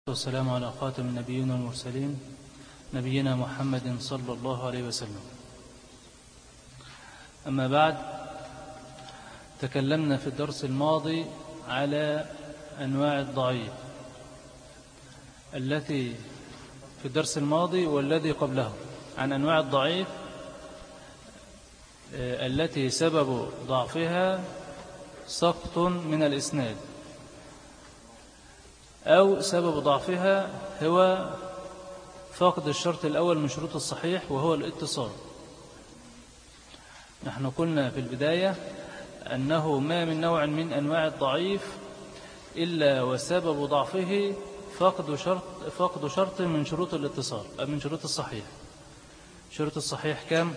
والسلام على خاتم النبيين والمرسلين نبينا محمد صلى الله عليه وسلم. أما بعد، تكلمنا في الدرس الماضي على أنواع الضعيف التي في الدرس الماضي والذي قبله عن أنواع الضعيف التي سبب ضعفها سقط من الإسناد، أو سبب ضعفها هو فقد الشرط الأول من شروط الصحيح وهو الاتصال. نحن قلنا في البداية أنه ما من نوع من أنواع الضعيف إلا وسبب ضعفه فقد شرط من شروط الاتصال أو من شروط الصحيح. شروط الصحيح كم؟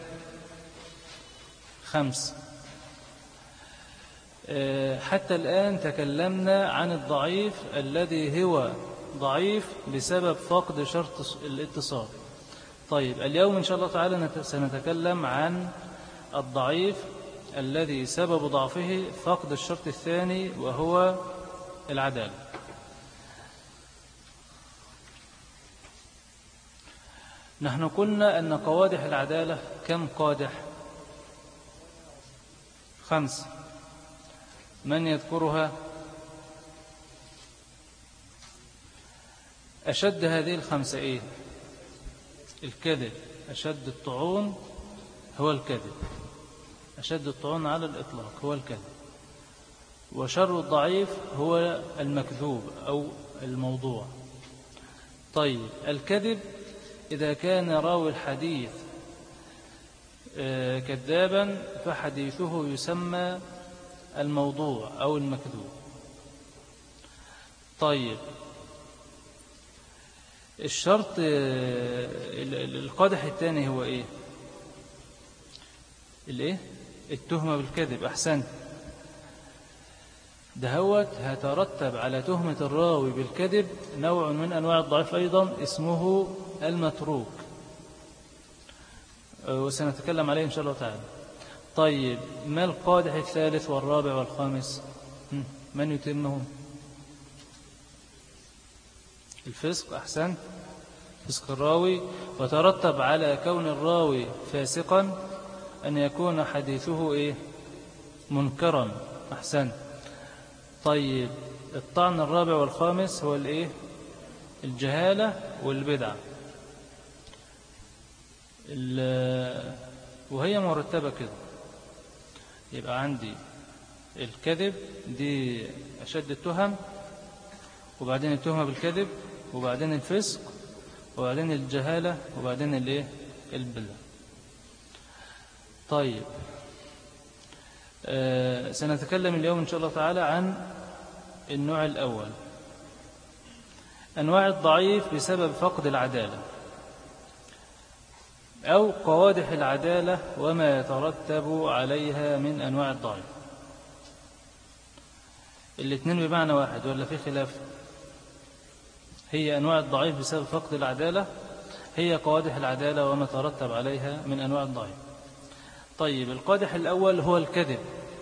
5. حتى الآن تكلمنا عن الضعيف الذي هو ضعيف بسبب فقد شرط الاتصال. طيب، اليوم إن شاء الله تعالى سنتكلم عن الضعيف الذي سبب ضعفه فقد الشرط الثاني وهو العدالة. نحن قلنا أن قوادح العدالة كم قادح؟ 5. من يذكرها؟ أشد هذه ال5 إيه؟ الكذب. أشد الطعون هو الكذب، أشد الطعون على الإطلاق هو الكذب. وشر الضعيف هو المكذوب أو الموضوع. طيب، الكذب إذا كان راوي الحديث كذابا فحديثه يسمى الموضوع أو المكذوب. طيب، الشرط القادح الثاني هو إيه؟ التهمة بالكذب. أحسنت. دهوت هترتب على تهمة الراوي بالكذب نوع من أنواع الضعيف أيضا اسمه المتروك، وسنتكلم عليه إن شاء الله تعالى. طيب، ما القادح الثالث والرابع والخامس؟ من يتمهم؟ الفسق. أحسن، فسق الراوي. وترتب على كون الراوي فاسقا أن يكون حديثه منكرا. أحسن. طيب، الطعن الرابع والخامس هو الجهالة والبدعة، وهي مرتبة كده. يبقى عندي الكذب دي أشد التهم، وبعدين التهمة بالكذب، وبعدين الفسق، وبعدين الجهالة، وبعدين البدعة. طيب، سنتكلم اليوم إن شاء الله تعالى عن النوع الأول، أنواع الضعيف بسبب فقد العدالة أو قوادح العدالة وما يترتب عليها من أنواع الضعيف. الاثنين بمعنى واحد ولا في خلاف؟ هي أنواع الضعيف بسبب فقد العدالة، هي قوادح العدالة وما يترتب عليها من أنواع الضعيف. طيب، القادح الأول هو الكذب.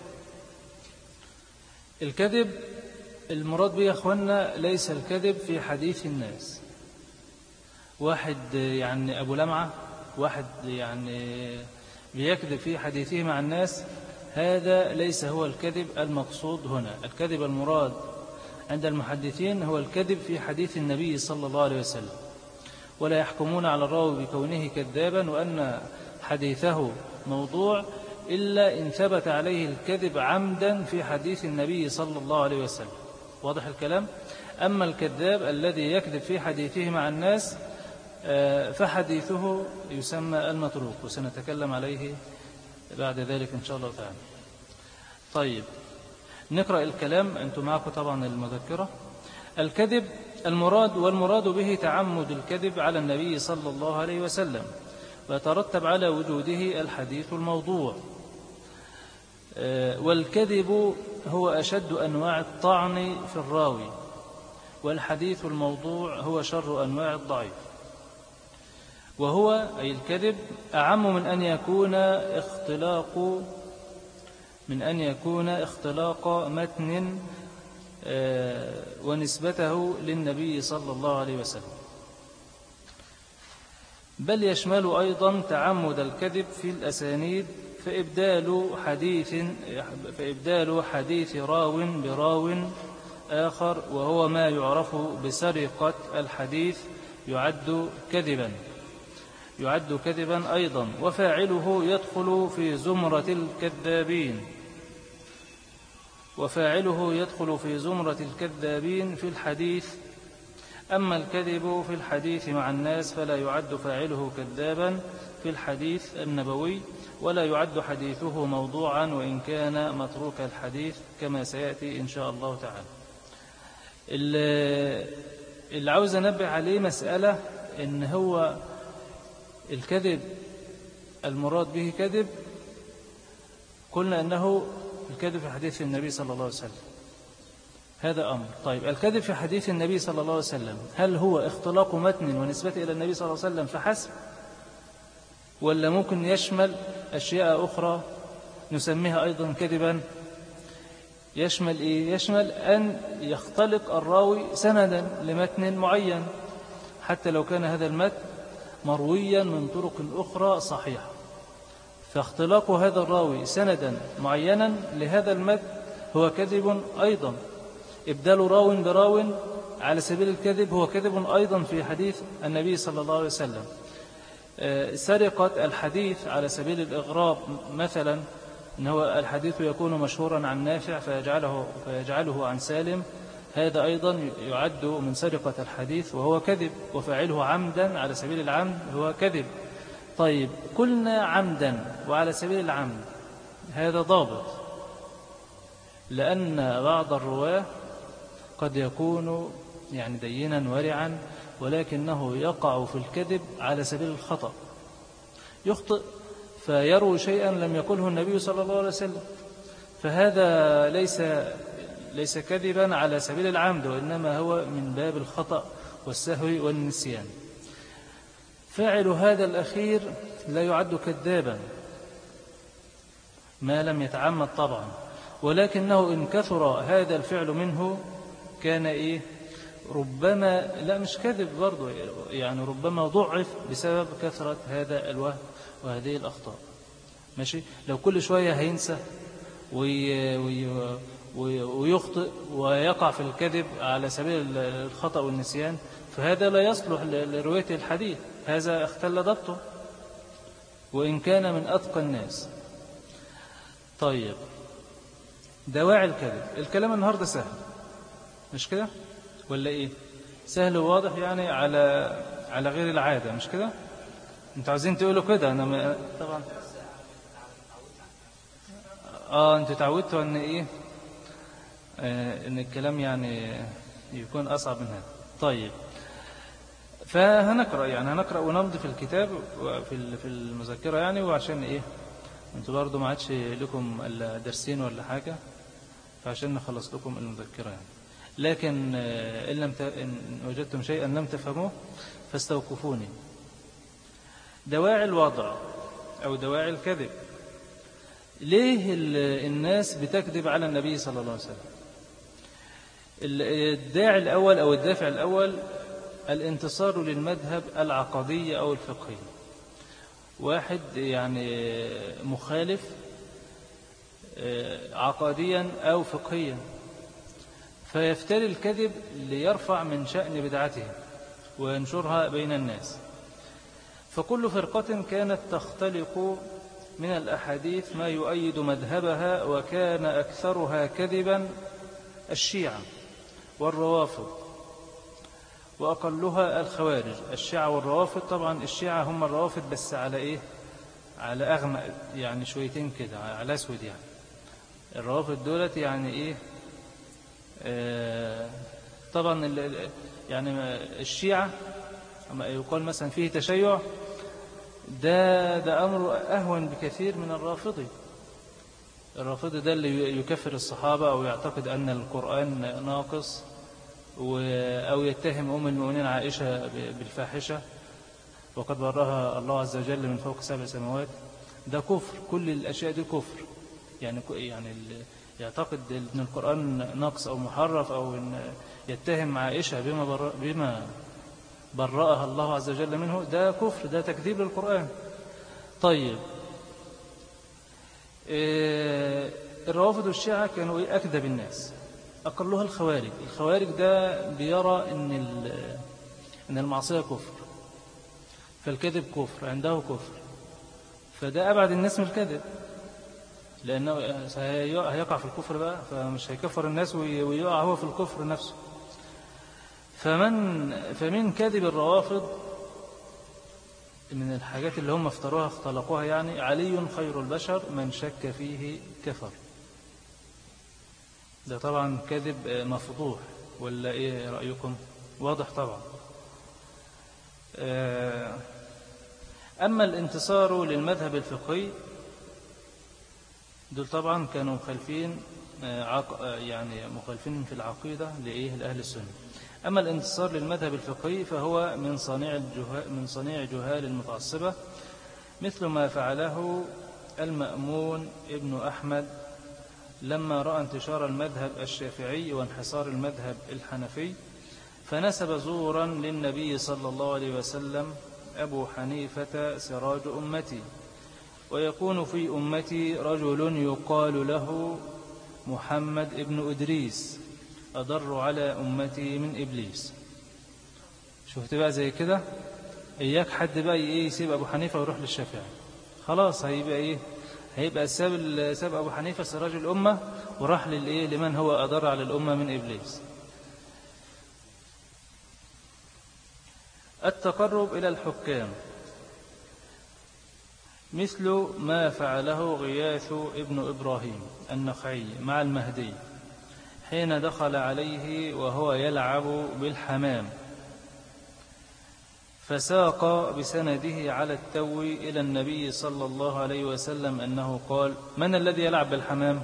الكذب المراد به يا أخوانا ليس الكذب في حديث الناس. واحد أبو لمعة، واحد بيكذب في حديثه مع الناس، هذا ليس هو الكذب المقصود هنا. الكذب المراد عند المحدثين هو الكذب في حديث النبي صلى الله عليه وسلم، ولا يحكمون على الراوي بكونه كذابا وأن حديثه موضوع إلا إن ثبت عليه الكذب عمدا في حديث النبي صلى الله عليه وسلم. واضح الكلام؟ أما الكذاب الذي يكذب في حديثه مع الناس فحديثه يسمى المتروك، وسنتكلم عليه بعد ذلك إن شاء الله تعالى. طيب، نقرأ الكلام. أنتم معكم طبعا المذكرة. الكذب والمراد به تعمد الكذب على النبي صلى الله عليه وسلم، ويترتب على وجوده الحديث الموضوع. والكذب هو أشد أنواع الطعن في الراوي، والحديث الموضوع هو شر أنواع الضعيف. وهو أي الكذب أعم من أن يكون اختلاق متن ونسبته للنبي صلى الله عليه وسلم، بل يشمل أيضا تعمد الكذب في الأسانيد، فإبدال حديث راو براو آخر، وهو ما يعرف بسرقة الحديث يعد كذبا أيضا، وفاعله يدخل في زمرة الكذابين في الحديث. أما الكذب في الحديث مع الناس فلا يعد فاعله كذابا في الحديث النبوي، ولا يعد حديثه موضوعا وإن كان متروك الحديث، كما سيأتي إن شاء الله تعالى. اللي عاوز أنبه عليه مسألة، إن هو الكذب المراد به كذب، قلنا أنه الكذب في حديث النبي صلى الله عليه وسلم، هذا أمر. طيب، الكذب في حديث النبي صلى الله عليه وسلم هل هو اختلاق متن ونسبته إلى النبي صلى الله عليه وسلم فحسب، ولا ممكن يشمل أشياء أخرى نسميها أيضا كذبا؟ يشمل إيه؟ يشمل أن يختلق الراوي سندا لمتن معين، حتى لو كان هذا المتن مرويا من طرق أخرى صحيحة، فاختلاق هذا الراوي سندا معينا لهذا المتن هو كذب أيضا. إبدال راو براو على سبيل الكذب هو كذب أيضا في حديث النبي صلى الله عليه وسلم. سرقة الحديث على سبيل الإغراب مثلا، أنه الحديث يكون مشهورا عن نافع فيجعله عن سالم، هذا أيضا يعد من سرقة الحديث وهو كذب، وفاعله عمدا على سبيل العمد هو كذب. طيب، قلنا عمدا وعلى سبيل العمد، هذا ضابط، لأن بعض الرواه قد يكون يعني دينا ورعا، ولكنه يقع في الكذب على سبيل الخطأ، يخطئ فيروي شيئا لم يقله النبي صلى الله عليه وسلم، فهذا ليس كذبا على سبيل العمد، وإنما هو من باب الخطأ والسهو والنسيان. فاعل هذا الأخير لا يعد كذابا ما لم يتعمد طبعا، ولكنه إن كثر هذا الفعل منه كان إيه؟ ربما لا مش كذب برضو، يعني ربما ضعف بسبب كثرة هذا الوهم وهذه الأخطاء. ماشي، لو كل شوية هينسى ويخطئ ويقع في الكذب على سبيل الخطأ والنسيان، فهذا لا يصلح لرواية الحديث، هذا اختل ضبطه وإن كان من أتقى الناس. طيب، دواعي الكذب، الكلام النهاردة سهل مش كده ولا إيه؟ سهل وواضح يعني على غير العادة، مش كده؟ انتوا عايزين تقولوا كده، أنا طبعا انتوا تعودتوا ان ايه، ان الكلام يعني يكون اصعب من هذا. طيب، فهنقرأ ونمضي في الكتاب في المذكرة يعني، وعشان ايه انتوا برضو ما عادش لكم الا درسين ولا حاجة، فعشان نخلص لكم المذكرة يعني. لكن إن وجدتم شيئا لم تفهموه فاستوقفوني. دواعي الوضع أو دواعي الكذب، ليه الناس بتكذب على النبي صلى الله عليه وسلم؟ الداعي الأول أو الدافع الأول الانتصار للمذهب العقدي أو الفقهي. واحد يعني مخالف عقديا أو فقهيا، فيفتري الكذب ليرفع من شأن بدعته وينشرها بين الناس. فكل فرقة كانت تختلق من الأحاديث ما يؤيد مذهبها، وكان أكثرها كذبا الشيعة والروافض، وأقلها الخوارج. الشيعة والروافض، طبعا الشيعة هم الروافض بس على إيه؟ على أغمق يعني شويتين كده، على أسود يعني. الروافض دولت يعني إيه؟ طبعا يعني الشيعة يقال مثلا فيه تشيع، ده أمر أهون بكثير من الرافضي. الرافضي ده اللي يكفر الصحابة أو يعتقد أن القرآن ناقص، أو يتهم أم المؤمنين عائشة بالفاحشة وقد براها الله عز وجل من فوق 7 سماوات. ده كفر، كل الأشياء دي كفر. يعني يعتقد أن القرآن ناقص أو محرف، أو أن يتهم عائشة بما برأها الله عز وجل منه، ده كفر، ده تكذيب للقرآن. طيب الروافض والشيعة كانوا أكذب الناس، أقلها الخوارج. الخوارج ده بيرى أن المعصية كفر، فالكذب كفر، عنده كفر، فده أبعد الناس من الكذب، لأنه هيقع في الكفر بقى، فمش هيكفر الناس ويقع هو في الكفر نفسه. فمن كذب الروافض من الحاجات اللي هم افتروها اختلقوها، يعني علي خير البشر من شك فيه كفر. ده طبعا كذب مفضوح، ولا ايه رأيكم؟ واضح طبعا. أما الانتصار للمذهب الفقهي، دول طبعا كانوا مخالفين، يعني مخالفين في العقيدة لأهل السنة. أما الانتصار للمذهب الفقهي فهو من صنيع جهال المتعصبة، مثل ما فعله المأمون ابن أحمد لما رأى انتشار المذهب الشافعي وانحصار المذهب الحنفي، فنسب زورا للنبي صلى الله عليه وسلم: أبو حنيفة سراج أمتي، ويكون في أمتي رجل يقال له محمد ابن إدريس أضر على أمتي من إبليس. شفت بقى زي كده؟ إياك حد بقى يسيب أبو حنيفة ويروح للشافعي، خلاص هيبقى ساب أبو حنيفة سراج الأمة وراح لمن هو أضر على الأمة من إبليس. التقرب إلى الحكام، مثل ما فعله غياث ابن إبراهيم النخعي مع المهدي حين دخل عليه وهو يلعب بالحمام، فساق بسنده على التو إلى النبي صلى الله عليه وسلم أنه قال: من الذي يلعب بالحمام؟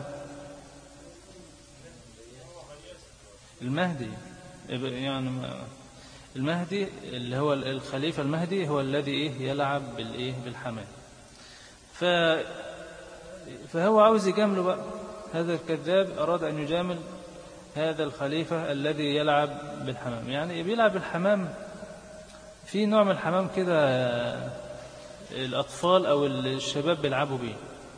المهدي، يعني المهدي اللي هو الخليفة المهدي هو الذي يلعب بالحمام. فهو عاوز يجامله بقى، هذا الكذاب أراد أن يجامل هذا الخليفة الذي يلعب بالحمام. يعني بيلعب بالحمام، في نوع من الحمام كده الأطفال أو الشباب بيلعبوا بيه،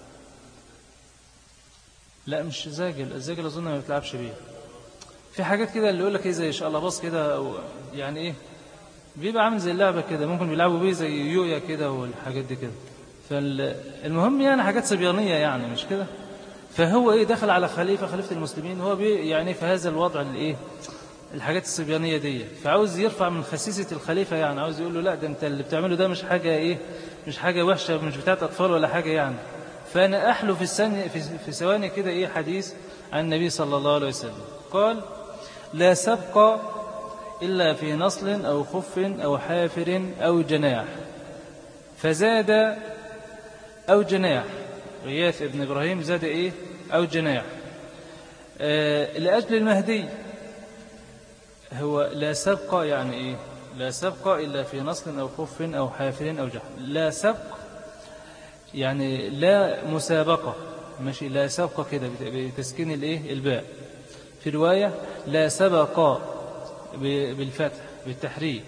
لا مش الزاجل أظن ما بتلعبش بيه، في حاجات كده اللي يقول لك زي شاء الله باص كده، يعني بيبقى عامل زي اللعبة كده، ممكن بيلعبوا بيه زي يويا كده والحاجات دي كده. فالمهم يعني حاجات صبيانية يعني، مش كده؟ فهو دخل على خليفة المسلمين، هو يعني في هذا الوضع الحاجات الصبيانية دي، فعاوز يرفع من خسيسة الخليفة، يعني عاوز يقول له: لا ده انت اللي بتعمله ده مش حاجة مش حاجة وحشة، مش بتاعت أطفال ولا حاجة يعني. فأنا أحلو في ثواني كده حديث عن النبي صلى الله عليه وسلم قال: لا سبق إلا في نصل أو خف أو حافر أو جناح، فزاد أو جناح. غياث ابن إبراهيم زاد أو جناح لأجل المهدي. هو لا سبق يعني لا سبق إلا في نصل أو خف أو حافر أو جناح. لا سبق يعني لا مسابقة، ماشي، لا سبق كده بتسكين الباء. في رواية لا سبق بالفتح بالتحريك.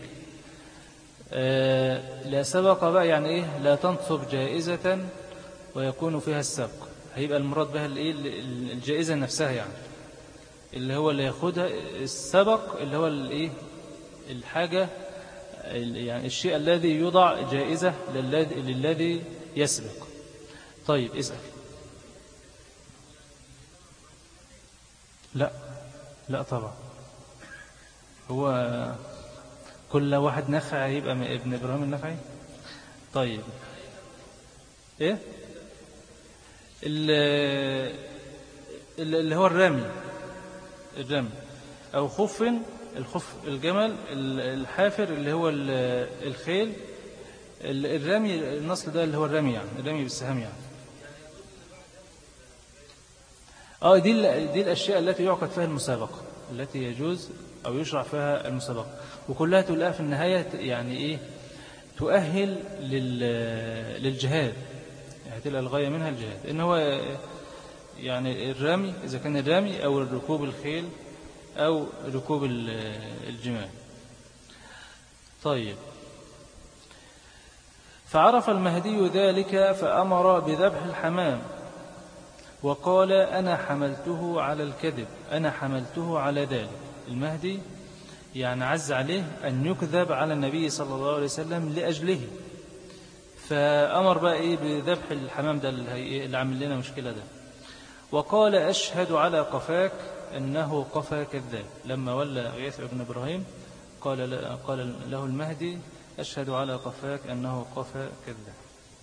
لا سبق بقى يعني لا تنصب جائزة ويكون فيها السبق، هيبقى المراد بها الجائزة نفسها، يعني اللي هو اللي ياخدها السبق، اللي هو الحاجة، يعني الشيء الذي يوضع جائزة للذي يسبق. طيب اسأل. لا طبعا، هو كل واحد نخعي يبقى ابن إبراهيم النخعي. طيب اللي هو الرمي أو الخف الجمل، الحافر اللي هو الخيل، الرمي النصل ده اللي هو الرمي، يعني الرمي بالسهام يعني. دي الأشياء التي يعقد فيها المسابقة، التي يجوز أو يشرع فيها المسابقة، وكلها تلاقيها في النهاية يعني تؤهل للجهاد، يعني تلقى الغاية منها الجهاد. إن هو يعني الرمي إذا كان الرمي أو ركوب الخيل أو ركوب الجمال. طيب، فعرف المهدي ذلك فأمر بذبح الحمام وقال أنا حملته على الكذب، أنا حملته على ذلك. المهدي يعني عز عليه أن يكذب على النبي صلى الله عليه وسلم لأجله، فأمر بقى إيه بذبح الحمام ده اللي عامل لنا مشكلة ده. وقال أشهد على قفاك أنه قفا كذاب. لما ولى غياث بن إبراهيم قال له المهدي أشهد على قفاك أنه قفا كذاب.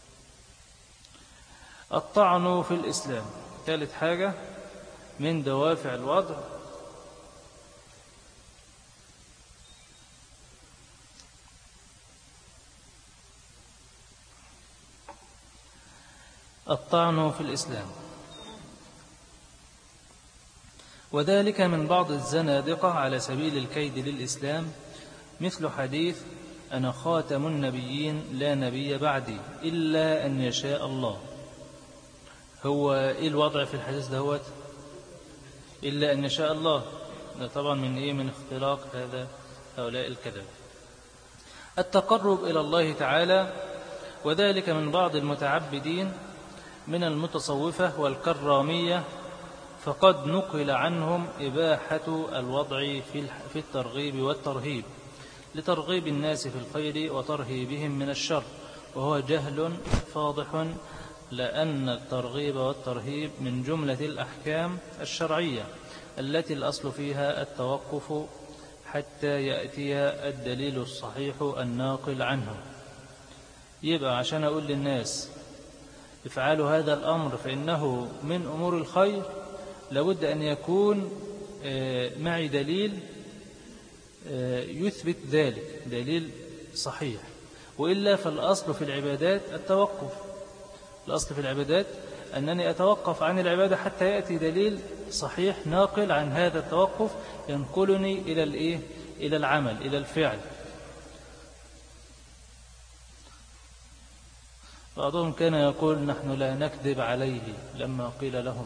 الطعن في الإسلام، ثالث حاجة من دوافع الوضع. الطعن في الإسلام، وذلك من بعض الزنادقة على سبيل الكيد للإسلام، مثل حديث أنا خاتم النبيين لا نبي بعدي إلا أن يشاء الله. هو إيه الوضع في الحديث دهوت؟ إلا أن يشاء الله، ده طبعا من اختلاق هؤلاء الكذب. التقرب إلى الله تعالى، وذلك من بعض المتعبدين من المتصوفة والكرامية، فقد نقل عنهم إباحة الوضع في الترغيب والترهيب لترغيب الناس في الخير وترهيبهم من الشر، وهو جهل فاضح، لأن الترغيب والترهيب من جملة الأحكام الشرعية التي الأصل فيها التوقف حتى يأتي الدليل الصحيح الناقل عنه. يبقى عشان أقول للناس افعلوا هذا الأمر فإنه من أمور الخير، لابد أن يكون معي دليل يثبت ذلك، دليل صحيح، وإلا فالأصل في العبادات التوقف. الأصل في العبادات أنني أتوقف عن العبادة حتى يأتي دليل صحيح ناقل عن هذا التوقف ينقلني إلى العمل، إلى الفعل. بعضهم كان يقول نحن لا نكذب عليه، لما قيل لهم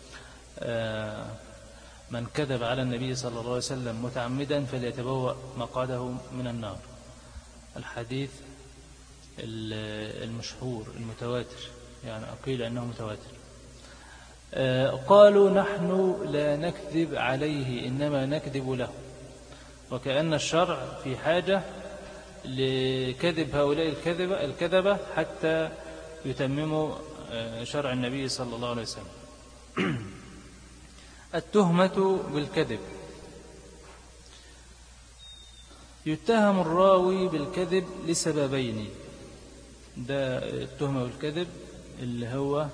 من كذب على النبي صلى الله عليه وسلم متعمدا فليتبوأ مقعده من النار. الحديث المشهور المتواتر، يعني قيل أنه متواتر. قالوا نحن لا نكذب عليه إنما نكذب له، وكأن الشرع في حاجة لكذب هؤلاء الكذبة حتى يتمموا شرع النبي صلى الله عليه وسلم. التهمة بالكذب، يتهم الراوي بالكذب لسببين. ده التهمة بالكذب اللي هو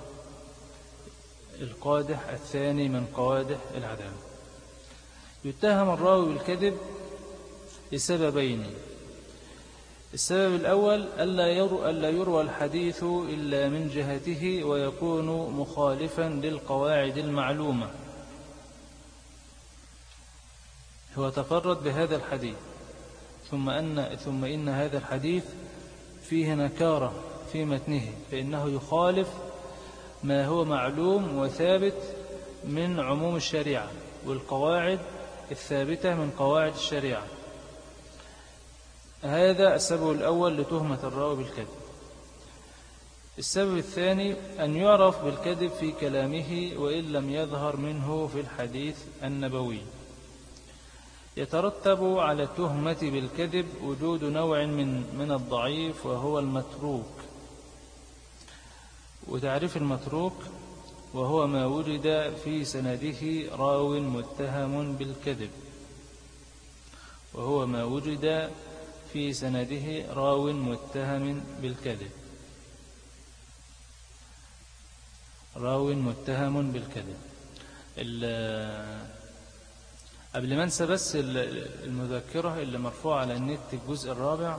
القادح الثاني من قوادح العدالة. يتهم الراوي بالكذب لسببين. السبب الأول ألا يروى الحديث إلا من جهته ويكون مخالفا للقواعد المعلومة. هو تفرد بهذا الحديث، ثم إن هذا الحديث فيه نكارة في متنه، فإنه يخالف ما هو معلوم وثابت من عموم الشريعة والقواعد الثابتة من قواعد الشريعة. هذا السبب الأول لتهمة الراوي بالكذب. السبب الثاني أن يعرف بالكذب في كلامه وإن لم يظهر منه في الحديث النبوي. يترتب على التهمة بالكذب وجود نوع من الضعيف وهو المتروك. وتعريف المتروك وهو ما وجد في سنده راو متهم بالكذب، وهو ما وجد في سنده راو متهم بالكذب، راو متهم بالكذب. قبل ما انسى بس المذكرة اللي مرفوعة على النت الجزء الرابع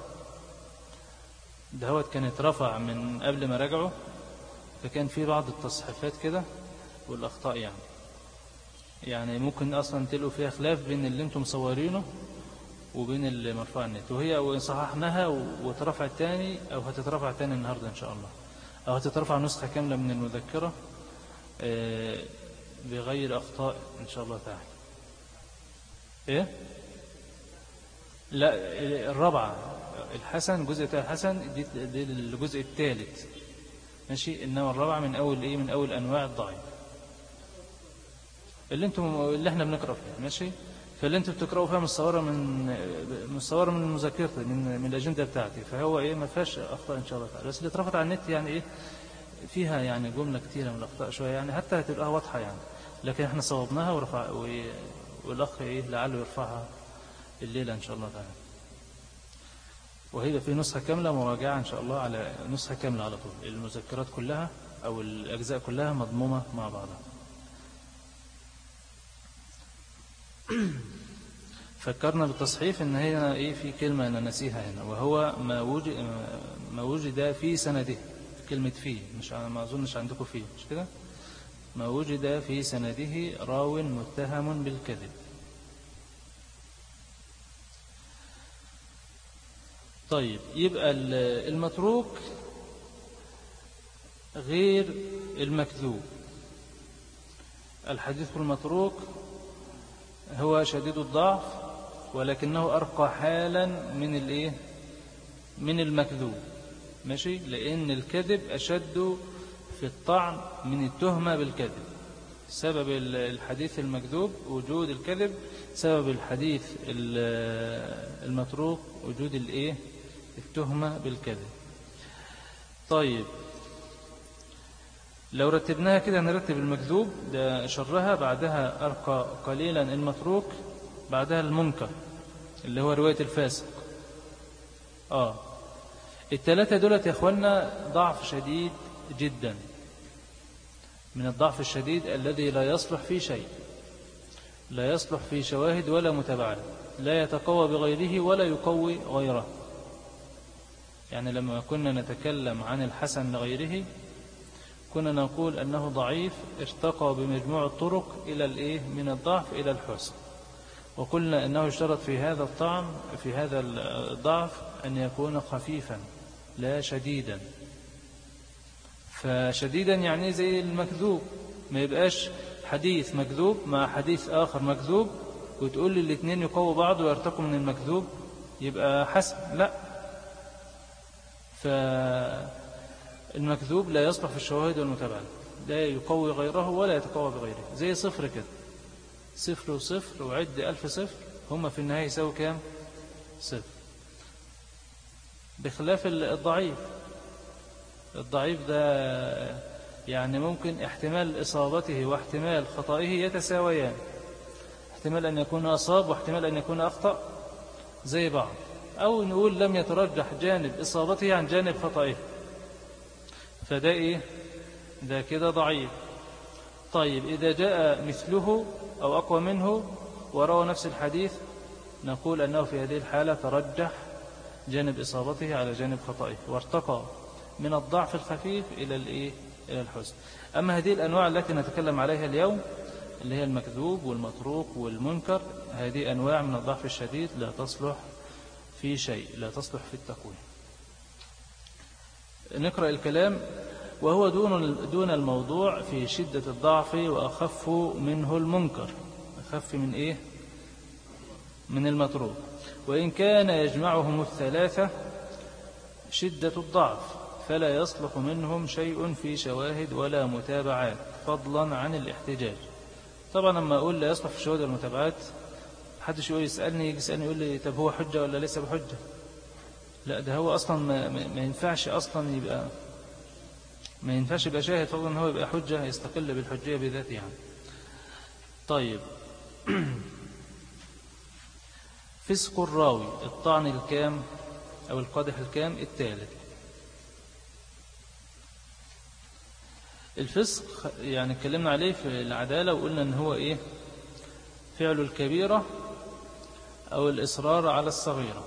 دهوت كانت رفع من قبل ما رجعه، فكان في بعض التصحيفات كده والأخطاء، يعني ممكن أصلا تلقوا فيها خلاف بين اللي انتم مصورينه وبين اللي مرفوع على النت. وهي صححناها وترفع تاني أو هتترفع تاني النهاردة إن شاء الله، أو هتترفع نسخة كاملة من المذكرة بغير أخطاء إن شاء الله تعالى. إيه؟ لا، الرابعة الحسن، جزء الحسن دي الجزء الثالث، ماشي. إنما الرابعة من أول إيه؟ من أول أنواع الضعيف اللي احنا بنقرأ فيها، ماشي. فاللي انتوا بتقرأوا فيها مصورة من مذاكرتي، من الأجندة بتاعتي، فهو إيه؟ ما فيهاش أخطاء إن شاء الله تعالى. بس اللي اترفض على النت يعني إيه؟ فيها يعني جملة كتيرة من الأخطاء شوية، يعني حتى هتبقى واضحة يعني، لكن احنا صوبناها والأخ إيه؟ لعله يرفعها الليلة إن شاء الله تعالى. وهي في نسخة كاملة مراجعة إن شاء الله، على نسخة كاملة على طول، المذكرات كلها أو الأجزاء كلها مضمومة مع بعضها. فكرنا بالتصحيف إن هي إيه؟ في كلمة أنا نسيها هنا، وهو ما وجد في سنده. كلمة فيه، مش ما أظنش عندكم فيه، مش كده؟ ما وجد في سنده راو متهم بالكذب. طيب، يبقى المتروك غير المكذوب. الحديث المتروك هو شديد الضعف، ولكنه أرقى حالا من الإيه؟ من المكذوب، ماشي. لأن الكذب أشد في الطعن من التهمة بالكذب. سبب الحديث المكذوب وجود الكذب، سبب الحديث المتروك وجود الإيه؟ التهمة بالكذب. طيب، لو رتبناها كده نرتب المكذوب ده شرها، بعدها أرقى قليلا المتروك، بعدها المنكر اللي هو رواية الفاسق. الثلاثة دولت يا أخوانا ضعف شديد جدا، من الضعف الشديد الذي لا يصلح في شيء، لا يصلح في شواهد ولا متابعة، لا يتقوى بغيره ولا يقوي غيره. يعني لما كنا نتكلم عن الحسن لغيره كنا نقول أنه ضعيف ارتقى بمجموع الطرق إلى الإيه؟ من الضعف إلى الحسن. وقلنا أنه اشترط في هذا الطعن، في هذا الضعف، أن يكون خفيفا لا شديدا. فشديدا يعني زي المكذوب، ما يبقاش حديث مكذوب مع حديث آخر مكذوب وتقول لي الاثنين يقووا بعض ويرتقوا من المكذوب يبقى حسن، لا. فالمكذوب لا يصلح في الشواهد والمتابعة، لا يقوي غيره ولا يتقوى بغيره. زي صفر كده، صفر وصفر وعد 1000 صفر، هم في النهاية يساوي كام؟ صفر. بخلاف الضعيف. الضعيف ده يعني ممكن احتمال إصابته واحتمال خطئه يتساويان، احتمال أن يكون أصاب واحتمال أن يكون أخطأ زي بعض، أو نقول لم يترجح جانب إصابته عن جانب خطئه، فده إيه؟ ده كده ضعيف. طيب، إذا جاء مثله أو أقوى منه وروى نفس الحديث نقول أنه في هذه الحالة ترجح جانب إصابته على جانب خطئه، وارتقى من الضعف الخفيف إلى الإيه؟ إلى الحسن. أما هذه الأنواع التي نتكلم عليها اليوم اللي هي المكذوب والمتروك والمنكر، هذه أنواع من الضعف الشديد لا تصلح في شيء، لا تصلح في التقويم. نقرأ الكلام. وهو دون الموضوع في شدة الضعف، وأخف منه المنكر. أخف من إيه؟ من المتروك. وإن كان يجمعهم الثلاثة شدة الضعف، فلا يصلح منهم شيء في شواهد ولا متابعات، فضلا عن الاحتجاج. طبعا لما أقول لا يصلح في الشواهد والمتابعات، حدش يجي يسألني يقول لي طب هو حجة ولا ليس بحجة؟ لا، ده هو أصلا ما ينفعش أصلا يبقى، ما ينفعش يبقى شاهد، فضلا أنه يبقى حجة يستقل بالحجية بذاته يعني. طيب، فسق الراوي، الطعن الكام أو القادح الكام؟ الثالث. الفسق يعني اتكلمنا عليه في العدالة، وقلنا ان هو ايه؟ فعل الكبيرة او الإصرار على الصغيرة.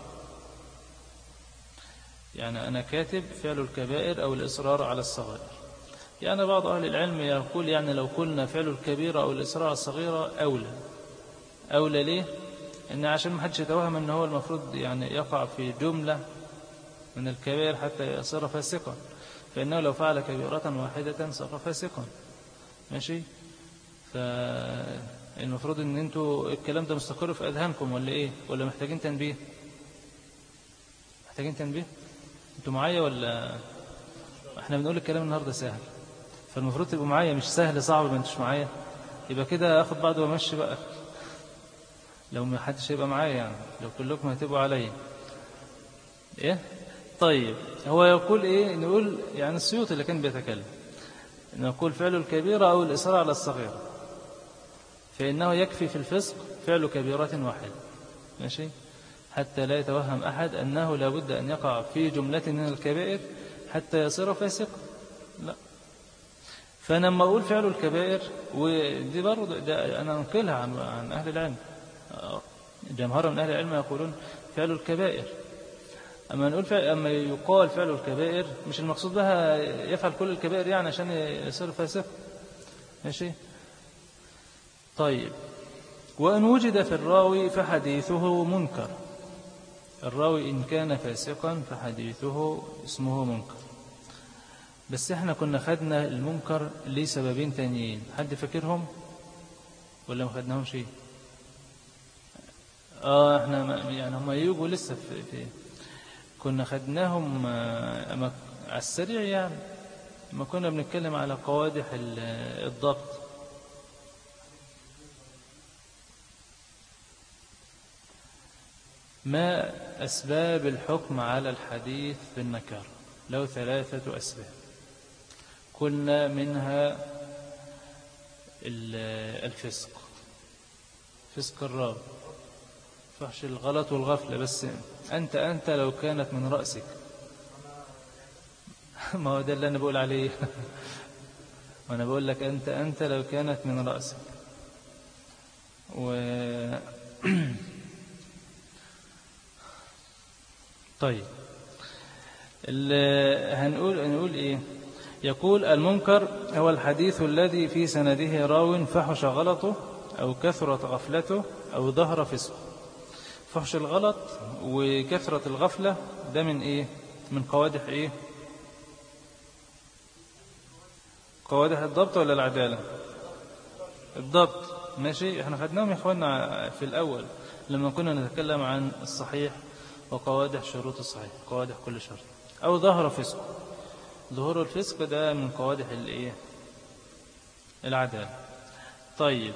يعني أنا كاتب فعل الكبائر أو الإصرار على الصغائر. يعني بعض أهل العلم يقول يعني لو قلنا فعل الكبيرة أو الإصرار على الصغيرة أولى ليه؟ إن عشان ما حدش يتوهم أنه هو المفروض يعني يقع في جملة من الكبائر حتى يصير فاسقا، فإنه لو فعل كبيرة واحدة صار فاسقا، ماشي. فالمفروض ان انتوا الكلام ده مستقر في اذهانكم ولا ايه، ولا محتاجين تنبيه؟ محتاجين تنبيه؟ انتوا معايا ولا احنا بنقول الكلام النهارده سهل، فالمفروض تبقوا معايا، مش سهل صعب ما انتوش معايا. يبقى كده اخد بعض وامشي بقى، لو ما حدش هيبقى معايا يعني، لو كلكم هتبقوا عليا ايه. طيب هو يقول ايه؟ نقول يعني السيوط اللي كان بيتكلم، نقول فعل الكبيرة او الاصرار على الصغيرة، فانه يكفي في الفسق فعل كبيرة واحدة، ماشي، حتى لا يتوهم احد انه لا بد ان يقع في جملة من الكبائر حتى يصير فاسقا، لا. فانا لما اقول فعل الكبائر، ودي برضه ده انا انقلها عن اهل العلم، جمهور من اهل العلم يقولون فعل الكبائر. أما يقال فعل الكبائر مش المقصود بها يفعل كل الكبائر يعني عشان يصير فاسق، ماشي. طيب وإن وجد في الراوي فحديثه منكر، الراوي إن كان فاسقا فحديثه اسمه منكر. بس احنا كنا خدنا المنكر لسببين تانيين، حد فاكرهم ولا ما خدناهم شيء؟ احنا يعني هم يجوا لسه في كنا خدناهم على السريع يعني، ما كنا بنتكلم على قوادح الضبط. ما أسباب الحكم على الحديث بالنكارة؟ له 3 أسباب، قلنا منها الفسق، فسق الراوي، فحش الغلط والغفلة. بس أنت لو كانت من رأسك ما هو ده اللي أنا بقول عليه وأنا بقول لك أنت لو كانت من رأسك طيب هنقول إيه؟ يقول المنكر هو الحديث الذي في سنده راو فحش غلطه أو كثرت غفلته أو ظهر فسقه. فحش الغلط وكثرة الغفلة ده من إيه؟ من قوادح إيه؟ قوادح الضبط ولا العدالة؟ الضبط، ماشي. احنا خدناهم يا اخوانا في الأول لما كنا نتكلم عن الصحيح وقوادح شروط الصحيح، قوادح كل شرط. أو ظهر فسق، ظهور الفسق ده من قوادح الإيه؟ العدالة. طيب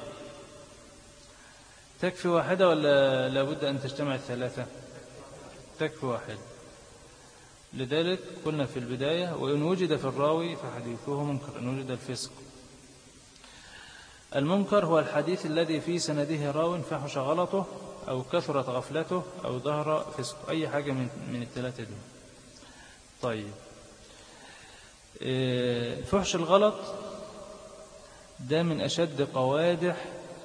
تكفي واحدة ولا لابد أن تجتمع 3؟ تكفي واحدة. لذلك قلنا في البداية وإن وجد في الراوي فحديثه منكر، إن وجد الفسق. المنكر هو الحديث الذي في سنده راو فحش غلطه أو كثرت غفلته أو ظهر فسق، أي حاجة من ال3 دول. طيب فحش الغلط ده من أشد قوادح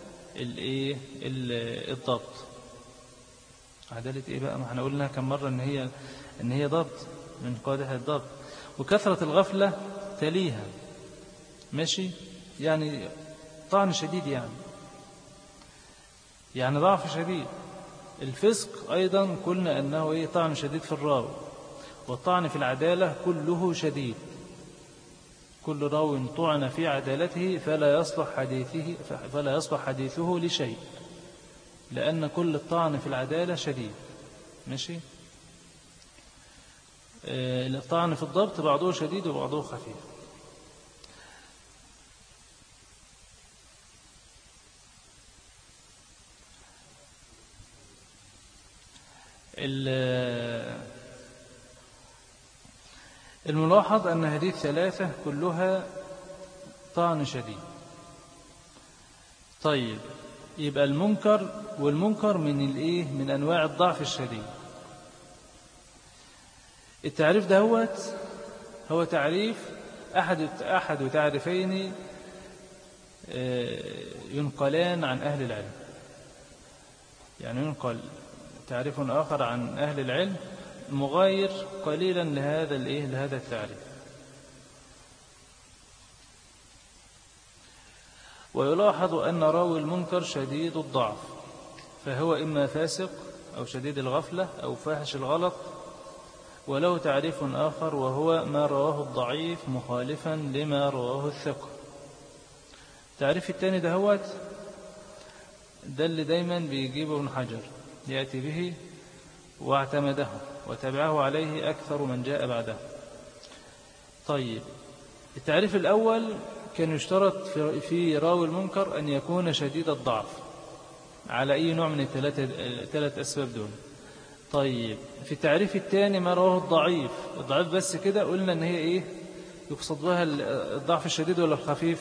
الضبط. عدالة إيه بقى؟ ما احنا قلنا كم مرة إن هي ضبط، من قوادح الضبط. وكثرة الغفلة تليها، ماشي، يعني طعن شديد، يعني ضعف شديد. الفسق أيضا قلنا أنه إيه؟ طعن شديد في الراوي، والطعن في العدالة كله شديد. كل راو طعن في عدالته فلا يصلح حديثه لشيء، لأن كل الطعن في العدالة شديد، ماشي. الطعن في الضبط بعضه شديد وبعضه خفيف. الملاحظ أن هذه ال3 كلها طعن شديد. طيب يبقى المنكر، والمنكر من أنواع الضعف الشديد. التعريف ده هو تعريف أحد تعريفين ينقلان عن أهل العلم، يعني ينقل تعريف آخر عن أهل العلم مغاير قليلا لهذا التعريف. ويلاحظ أن راوي المنكر شديد الضعف، فهو إما فاسق أو شديد الغفلة أو فاحش الغلط. وله تعريف آخر وهو ما رواه الضعيف مخالفا لما رواه الثقة. التعريف الثاني ده اللي دايما بيجيبه ابن حجر، يأتي به واعتمده وتبعه عليه أكثر من جاء بعده. طيب، التعريف الأول كان يشترط في راوي المنكر أن يكون شديد الضعف على أي نوع من الثلاث أسباب دول. طيب، في التعريف الثاني ما رواه الضعيف بس كده، قلنا أن هي إيه يقصد بها الضعف الشديد ولا الخفيف؟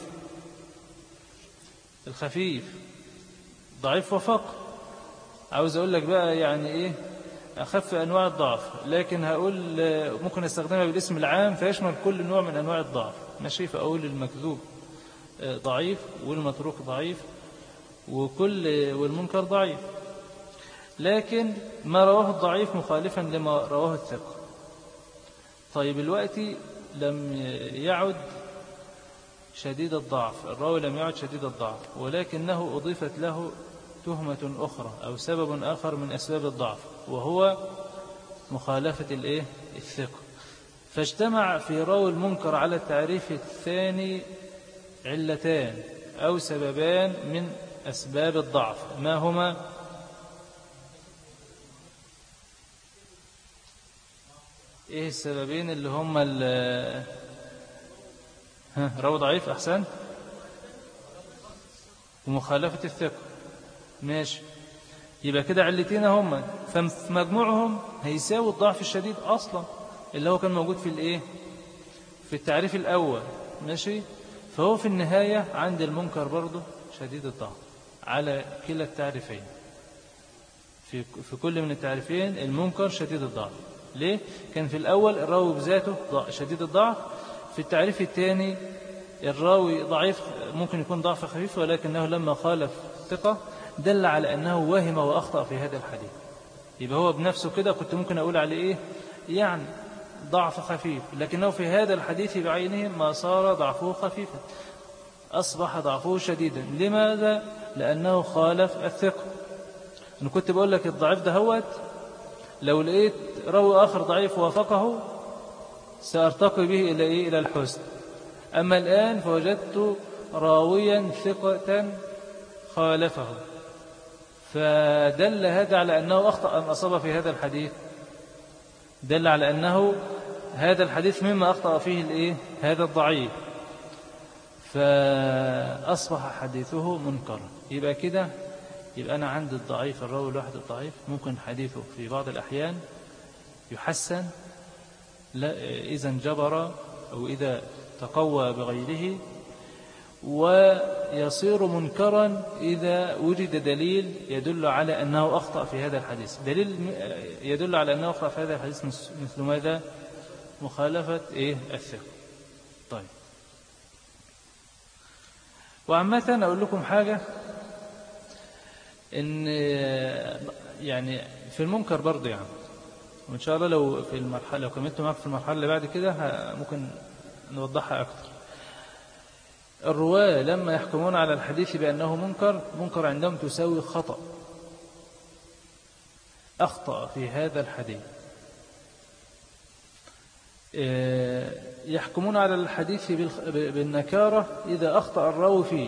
الخفيف، ضعيف وفقر. عاوز أقول لك بقى يعني إيه أخف أنواع الضعف، لكن هقول ممكن استخدمها بالاسم العام فيشمل كل نوع من أنواع الضعف. ماشي، فأقول المكذوب ضعيف والمتروك ضعيف والمنكر ضعيف، لكن ما رواه الضعيف مخالفا لما رواه الثقة. طيب، الوقت لم يعد شديد الضعف، الراوي لم يعد شديد الضعف، ولكنه أضيفت له تهمة أخرى أو سبب آخر من أسباب الضعف، وهو مخالفة الثقة. فاجتمع في راوي المنكر على التعريف الثاني علتان أو سببان من أسباب الضعف. ما هما؟ إيه السببين اللي هما راوي ضعيف؟ أحسن، ومخالفة الثقة. ماشي، يبقى كده علتين هما، ففي مجموعهم هيساوي الضعف الشديد أصلا اللي هو كان موجود في التعريف الأول. ماشي، فهو في النهاية عند المنكر برضه شديد الضعف على كلا التعريفين. في كل من التعريفين المنكر شديد الضعف. ليه؟ كان في الأول الراوي بذاته شديد الضعف، في التعريف الثاني الراوي ضعيف، ممكن يكون ضعف خفيف، ولكنه لما خالف ثقة دل على أنه وهم وأخطأ في هذا الحديث. يبقى هو بنفسه كده كنت ممكن أقول عليه إيه؟ يعني ضعف خفيف، لكنه في هذا الحديث بعينه ما صار ضعفه خفيفا، أصبح ضعفه شديدا. لماذا؟ لأنه خالف الثقة. أنا كنت بقول لك الضعيف ده لو لقيت راوي آخر ضعيف وافقه سأرتقي به إلى الحسن. أما الآن فوجدت راويا ثقة خالفه، فدل هذا على أنه أخطأ أم أصاب في هذا الحديث؟ دل على أنه هذا الحديث مما أخطأ فيه هذا الضعيف، فأصبح حديثه منكرا. يبقى كده، يبقى أنا عند الضعيف الراوي الواحد الضعيف ممكن حديثه في بعض الأحيان يحسن إذا انجبر أو إذا تقوى بغيره، ويصير منكرا إذا وجد دليل يدل على أنه أخطأ في هذا الحديث. دليل يدل على أنه أخطأ في هذا الحديث مثل ماذا؟ مخالفة الثقة. طيب، وعامة أقول لكم حاجة، إن يعني في المنكر برضه يعني، وإن شاء الله لو كملت معك في المرحلة اللي بعد كده ممكن نوضحها أكثر. الرواة لما يحكمون على الحديث بأنه منكر عندهم تساوي خطأ، أخطأ في هذا الحديث. يحكمون على الحديث بالنكارة إذا أخطأ الراوي فيه،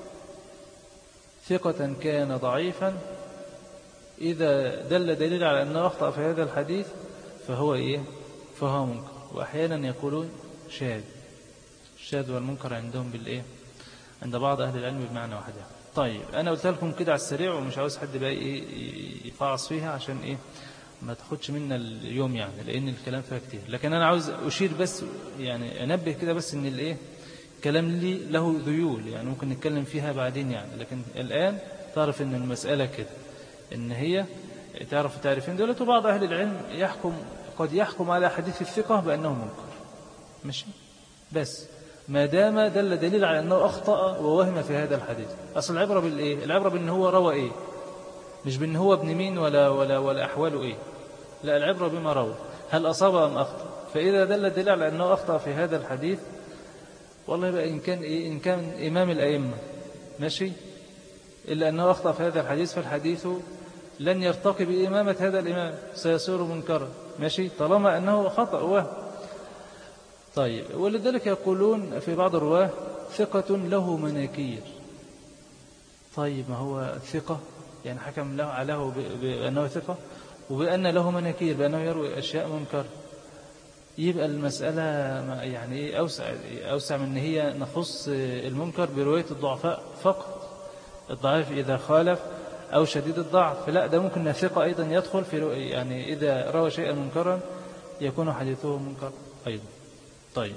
ثقة كان ضعيفا، إذا دليل على أنه أخطأ في هذا الحديث فهو منكر. وأحيانا يقولون شاذ والمنكر عندهم عند بعض أهل العلم بمعنى واحدة. طيب، أنا قلت لكم كده على السريع ومش عاوز حد بقى يفعص فيها عشان ما تاخدش منا اليوم يعني، لأن الكلام فيها كتير. لكن أنا عاوز أشير بس يعني أنبه كده بس إن كلام لي له ذيول، يعني ممكن نتكلم فيها بعدين يعني، لكن الآن تعرف إن المسألة كده، إن هي تعرف التعريفين دولت. وبعض أهل العلم قد يحكم على حديث الثقة بأنه منكر، ماشي، بس ما دام دليل على أنه أخطأ ووهم في هذا الحديث. أصل العبرة العبرة بأن هو روى مش بأن هو ابن مين ولا أحواله لا، العبرة بما روى، هل أصاب أم أخطأ. فإذا دليل على أنه أخطأ في هذا الحديث، والله بقى إن كان إمام الأئمة ماشي، إلا أنه أخطأ في هذا الحديث، فالحديث لن يرتقي بإمامة هذا الإمام، سيصير منكرا، ماشي، طالما أنه خطأ وهم. طيب، ولذلك يقولون في بعض الرواه ثقة له مناكير. طيب ما هو ثقة يعني حكم له عليه بأنه ثقة وبأن له مناكير بأنه يروي أشياء منكر، يبقى المسألة يعني أوسع من أن هي نخص المنكر برواية الضعفاء فقط. الضعيف إذا خالف أو شديد الضعف، لا ده ممكن ثقة أيضا يدخل في يعني إذا روى شيئا منكرا يكون حديثه منكر أيضا. طيب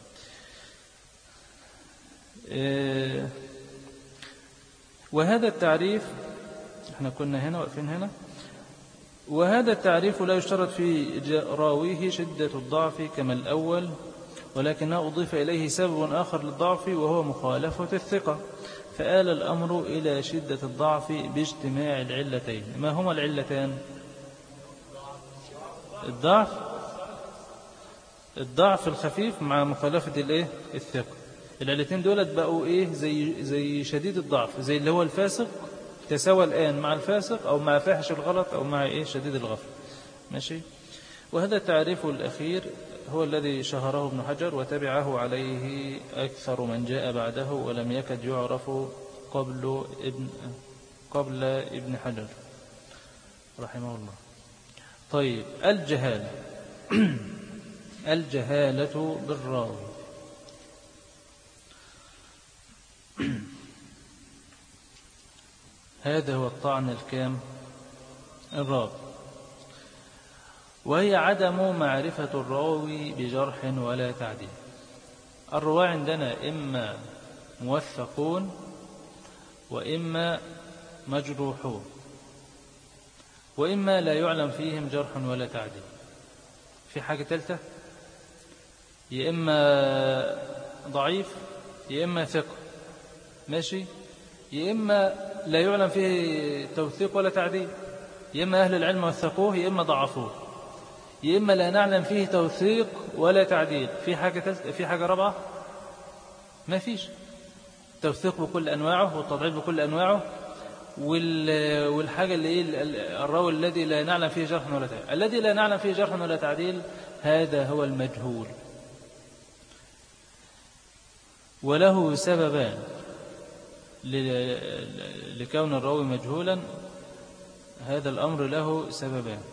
وهذا التعريف احنا كنا هنا واقفين هنا. وهذا التعريف لا يشترط في راويه شدة الضعف كما الأول، ولكنه أضيف إليه سبب آخر للضعف وهو مخالفة الثقة، فآل الأمر إلى شدة الضعف باجتماع العلتين. ما هما العلتان؟ الضعف الخفيف مع مخالفة الثقة. العلتين دولت بقوا زي شديد الضعف، زي اللي هو الفاسق تساوى الآن مع الفاسق أو مع فاحش الغلط أو مع شديد الغفل. ماشي. وهذا التعريف الأخير هو الذي شهره ابن حجر وتبعه عليه أكثر من جاء بعده، ولم يكد يعرف قبل ابن حجر رحمه الله. طيب الجهالة الجهالة بالراوي. هذا هو الطعن الكام الرابع، وهي عدم معرفة الراوي بجرح ولا تعديل. الرواة عندنا إما موثقون وإما مجروحون، وإما لا يعلم فيهم جرح ولا تعديل. في حاجة ثالثة، يا إما ضعيف يا إما ثقة، ماشي، يا إما لا يعلم فيه توثيق ولا تعديل، يا إما أهل العلم وثقوه يا إما ضعفوه، يا إما لا نعلم فيه توثيق ولا تعديل. في حاجة رابعة؟ ما فيش. توثيق بكل أنواعه والتضعيف بكل أنواعه، والحاجة اللي الراوي الذي لا نعلم فيه جرح ولا تعديل. الذي لا نعلم فيه جرح ولا تعديل هذا هو المجهول، وله سببان لكون الراوي مجهولا. هذا الأمر له سببان.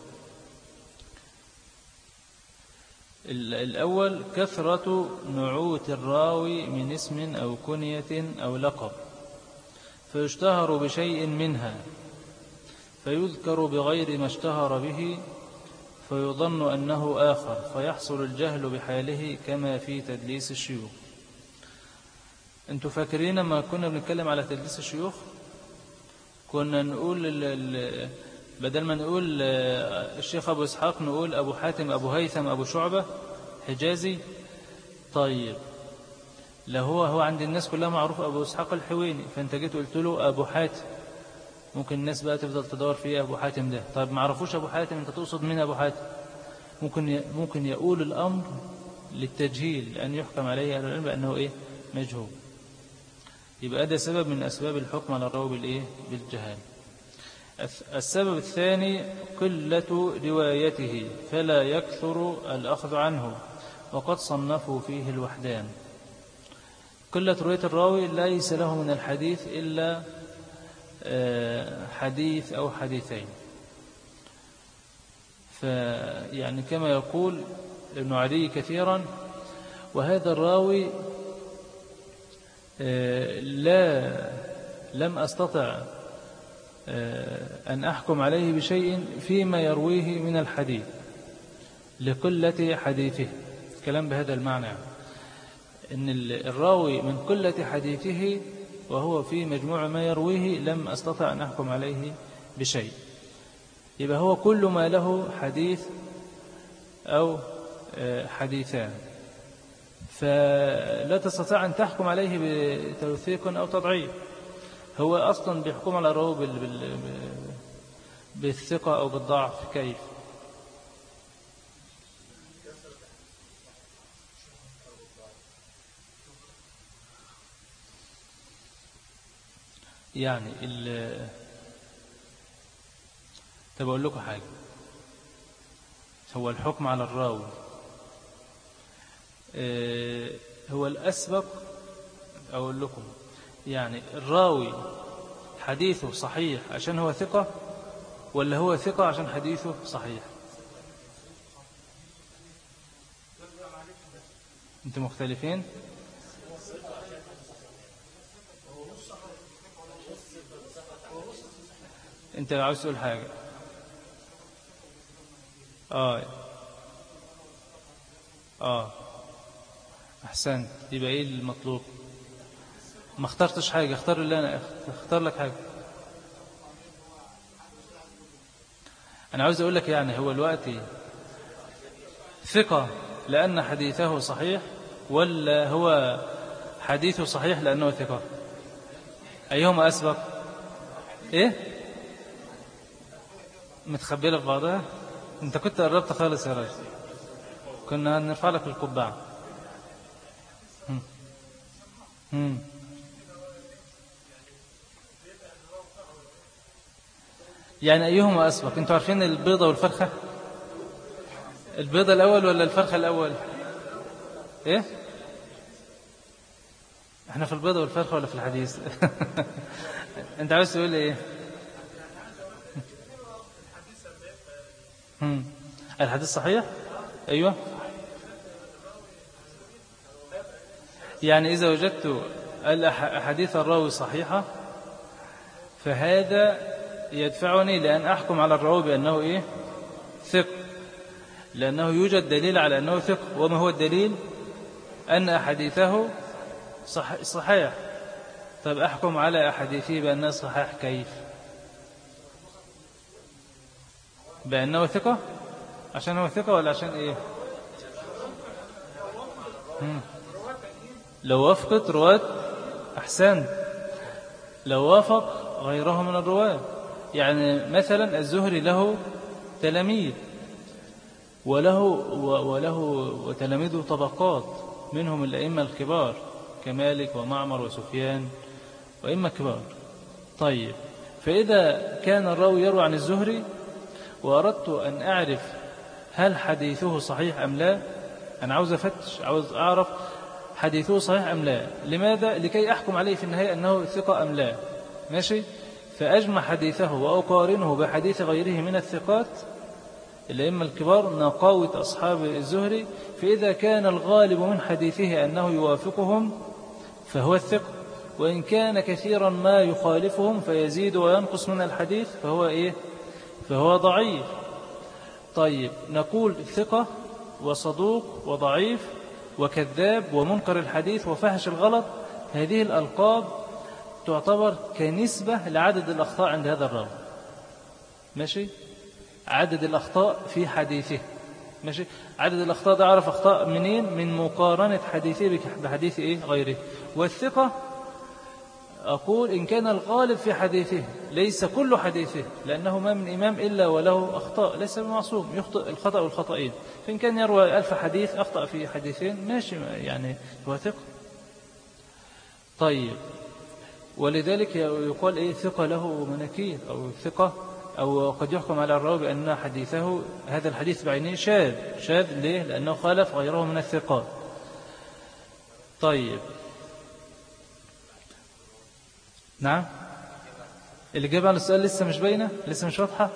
الأول كثرة نعوت الراوي من اسم أو كنية أو لقب، فيشتهر بشيء منها فيذكر بغير ما اشتهر به فيظن أنه آخر، فيحصل الجهل بحاله كما في تدليس الشيوخ. أنتوا فاكرين ما كنا بنتكلم على تدليس الشيوخ كنا نقول بدل ما نقول الشيخ أبو إسحاق نقول أبو حاتم أبو هيثم أبو شعبة حجازي. طيب لا هو عند الناس كلها معروف أبو إسحاق الحويني، فأنت جيت قلت له أبو حاتم، ممكن الناس بقى تفضل تدور فيه أبو حاتم ده. طيب ما عرفوش أبو حاتم، أنت تقصد مين أبو حاتم؟ ممكن يقول الأمر للتجهيل أن يحكم عليه أهل العلم بأنه مجهول. يبقى ده سبب من أسباب الحكم على الراوي بالجهال. السبب الثاني قلة روايته فلا يكثر الأخذ عنه، وقد صنفوا فيه الوحدان. قلة رواية الراوي ليس له من الحديث إلا حديث أو حديثين. فيعني كما يقول ابن عدي كثيرا: وهذا الراوي لم أستطع أن أحكم عليه بشيء فيما يرويه من الحديث لقلة حديثه. كلام بهذا المعنى، إن الراوي من قلة حديثه وهو في مجموع ما يرويه لم أستطع أن أحكم عليه بشيء. يبقى هو كل ما له حديث أو حديثان، فلا تستطيع أن تحكم عليه بتوثيق أو تضعيف. هو أصلا بيحكم على الراوي بالثقة أو بالضعف. كيف؟ يعني طب أقول لكم حاجة. هو الحكم على الراوي هو الأسبق أقول لكم يعني الراوي حديثه صحيح عشان هو ثقة، ولا هو ثقة عشان حديثه صحيح؟ أنتم مختلفين. أنت عاوز تقول حاجة؟ أحسنت. يبقى إيه المطلوب؟ ما اخترتش حاجة، اختار اللي أنا اختار لك حاجة. أنا عاوز أقول لك يعني هو الوقت ثقة لأن حديثه صحيح، ولا هو حديثه صحيح لأنه ثقة؟ أيهما أسبق؟ إيه؟ متخبلة في بعضها. أنت كنت قربت خالص يا راجل، كنا نرفع لك القبعة. يعني أيهما أسبق؟ أنتوا عارفين البيضة والفرخة؟ البيضة الأول ولا الفرخة الأول؟ إيه؟ إحنا في البيضة والفرخة ولا في الحديث؟ أنت عاوز تقول إيه؟ الحديث صحيح؟ أيوة. يعني إذا وجدت الأحاديث الراوي صحيحة فهذا يدفعني لأن أحكم على الراوي بأنه إيه؟ ثق، لأنه يوجد دليل على أنه ثق. وما هو الدليل؟ أن أحاديثه صحيح. طب أحكم على أحاديثه بأنه صحيح كيف؟ بأنه ثقة؟ عشان هو ثقة ولا عشان إيه؟ لو وافقت رواة أحسن، لو وافق غيره من الرواة. يعني مثلا الزهري له تلاميذ وله وتلاميذه طبقات، منهم الأئمة الكبار كمالك ومعمر وسفيان وأئمة كبار. طيب، فإذا كان الراوي يروي عن الزهري وأردت أن أعرف هل حديثه صحيح أم لا، أنا عاوز أفتش، عاوز أعرف حديثه صحيح أم لا. لماذا؟ لكي أحكم عليه في النهاية أنه ثقة أم لا. ماشي؟ فأجمع حديثه وأقارنه بحديث غيره من الثقات الأئمة الكبار نقاوة أصحاب الزهري، فإذا كان الغالب من حديثه أنه يوافقهم فهو الثقة، وإن كان كثيرا ما يخالفهم فيزيد وينقص من الحديث فهو إيه؟ فهو ضعيف. طيب، نقول ثقة وصدوق وضعيف وكذاب ومنكر الحديث وفحش الغلط، هذه الألقاب تعتبر كنسبة لعدد الأخطاء عند هذا الراوي. ماشي؟ عدد الأخطاء في حديثه. ماشي؟ عدد الأخطاء ده عرف أخطاء منين؟ من مقارنة حديثه بحديث إيه؟ غيره. والثقة أقول إن كان الغالب في حديثه، ليس كل حديثه، لأنه ما من إمام إلا وله أخطاء، ليس بمعصوم، يخطئ الخطأ والخطأين. فإن كان يروي 1000 حديث أخطأ في حديثين، ماشي، يعني هو ثقة. طيب، ولذلك يقال إيه؟ ثقة له مناكير، أو ثقة، أو قد يحكم على الراوي بأن حديثه هذا الحديث بعينه شاذ. شاذ ليه؟ لأنه خالف غيره من الثقات. طيب، نعم، الإجابة على السؤال لسه مش باينة، لسه مش واضحة.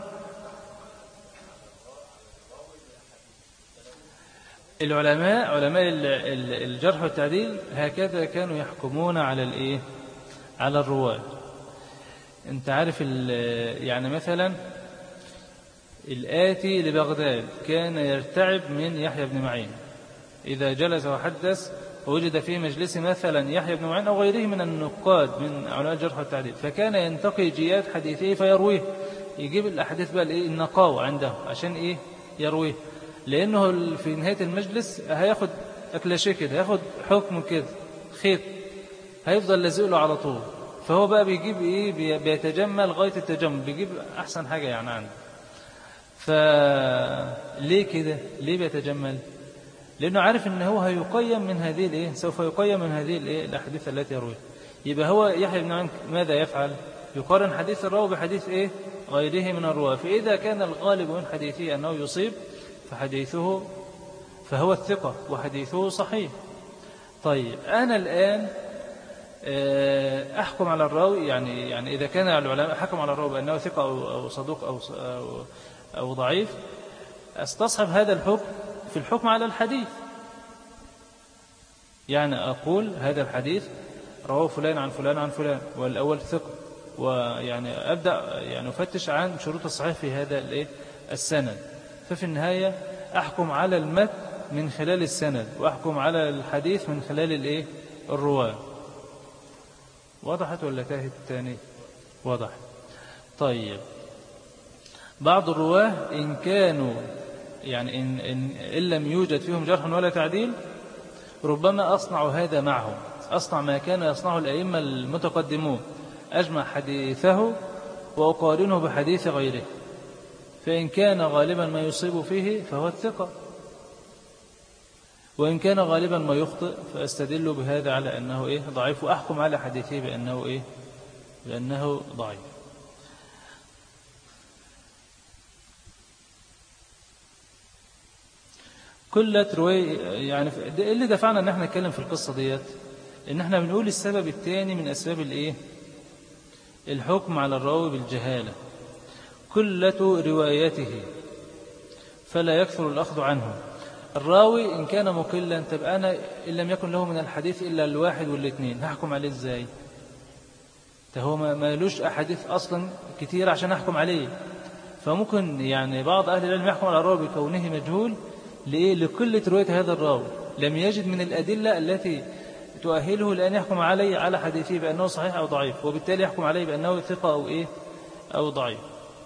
علماء الجرح والتعديل هكذا كانوا يحكمون على الإيه؟ على الرواة. أنت عارف يعني مثلا الآتي لبغداد كان يرتعب من يحيى بن معين إذا جلس وحدث ووجد في مجلس مثلا يحيى بن معين أو غيره من النقاد من علماء الجرح والتعديل، فكان ينتقي جياد حديثه فيرويه، يجيب الأحاديث بقى النقاوة عنده عشان إيه؟ يرويه، لأنه في نهاية المجلس هياخد أكلاشيه كده، هياخد حكم كده، خيط هيفضل لازقله على طول. فهو بقى بيجيب إيه؟ بيتجمل غاية التجمل، بيجيب أحسن حاجة يعني عنده. فليه كده؟ ليه بيتجمل؟ لأنه عارف أنه هو هيقيم من هذه الإيه؟ سوف يقيم من هذه الإيه؟ الأحاديث التي يرويها. يبقى هو يحيى بن معين ماذا يفعل؟ يقارن حديث الراوي بحديث إيه؟ غيره من الرواة. فإذا كان الغالب من حديثه أنه يصيب فحديثه فهو الثقة وحديثه صحيح. طيب، أنا الآن أحكم على الراوي يعني إذا كان العلماء حكم على الراوي بأنه ثقة أو صدوق أو ضعيف، استصحب هذا الحكم في الحكم على الحديث. يعني أقول هذا الحديث رواه فلان عن فلان عن فلان والأول ثقة، ويعني أبدأ يعني أفتش عن شروط الصحيح في هذا السند، ففي النهاية أحكم على المتن من خلال السند، وأحكم على الحديث من خلال الرواة. وضحت ولا تاهت الثاني؟ وضح. طيب، بعض الرواه إن كانوا يعني إن لم يوجد فيهم جرح ولا تعديل، ربما أصنع هذا معهم، أصنع ما كان يصنعه الأئمة المتقدمون، أجمع حديثه وأقارنه بحديث غيره، فإن كان غالبا ما يصيب فيه فهو الثقة، وإن كان غالبا ما يخطئ فأستدل بهذا على أنه ضعيف، وأحكم على حديثه بأنه ضعيف. كل رواية يعني اللي دفعنا ان احنا نتكلم في القصة ديت، ان احنا بنقول السبب الثاني من اسباب الحكم على الراوي بالجهالة، كلة روايته فلا يكثر الأخذ عنه. الراوي إن كان مقلا، طب أنا إن لم يكن له من الحديث إلا الواحد والاثنين، هحكم عليه إزاي؟ هو ما لوش أحاديث أصلا كتير عشان أحكم عليه. فممكن يعني بعض أهل العلم يحكم على الراوي بكونه مجهول لكل رواية هذا الراوي، لم يجد من الأدلة التي تؤهله لأن يحكم عليه على حديثه بأنه صحيح أو ضعيف، وبالتالي يحكم عليه بأنه ثقة أو ضعيف.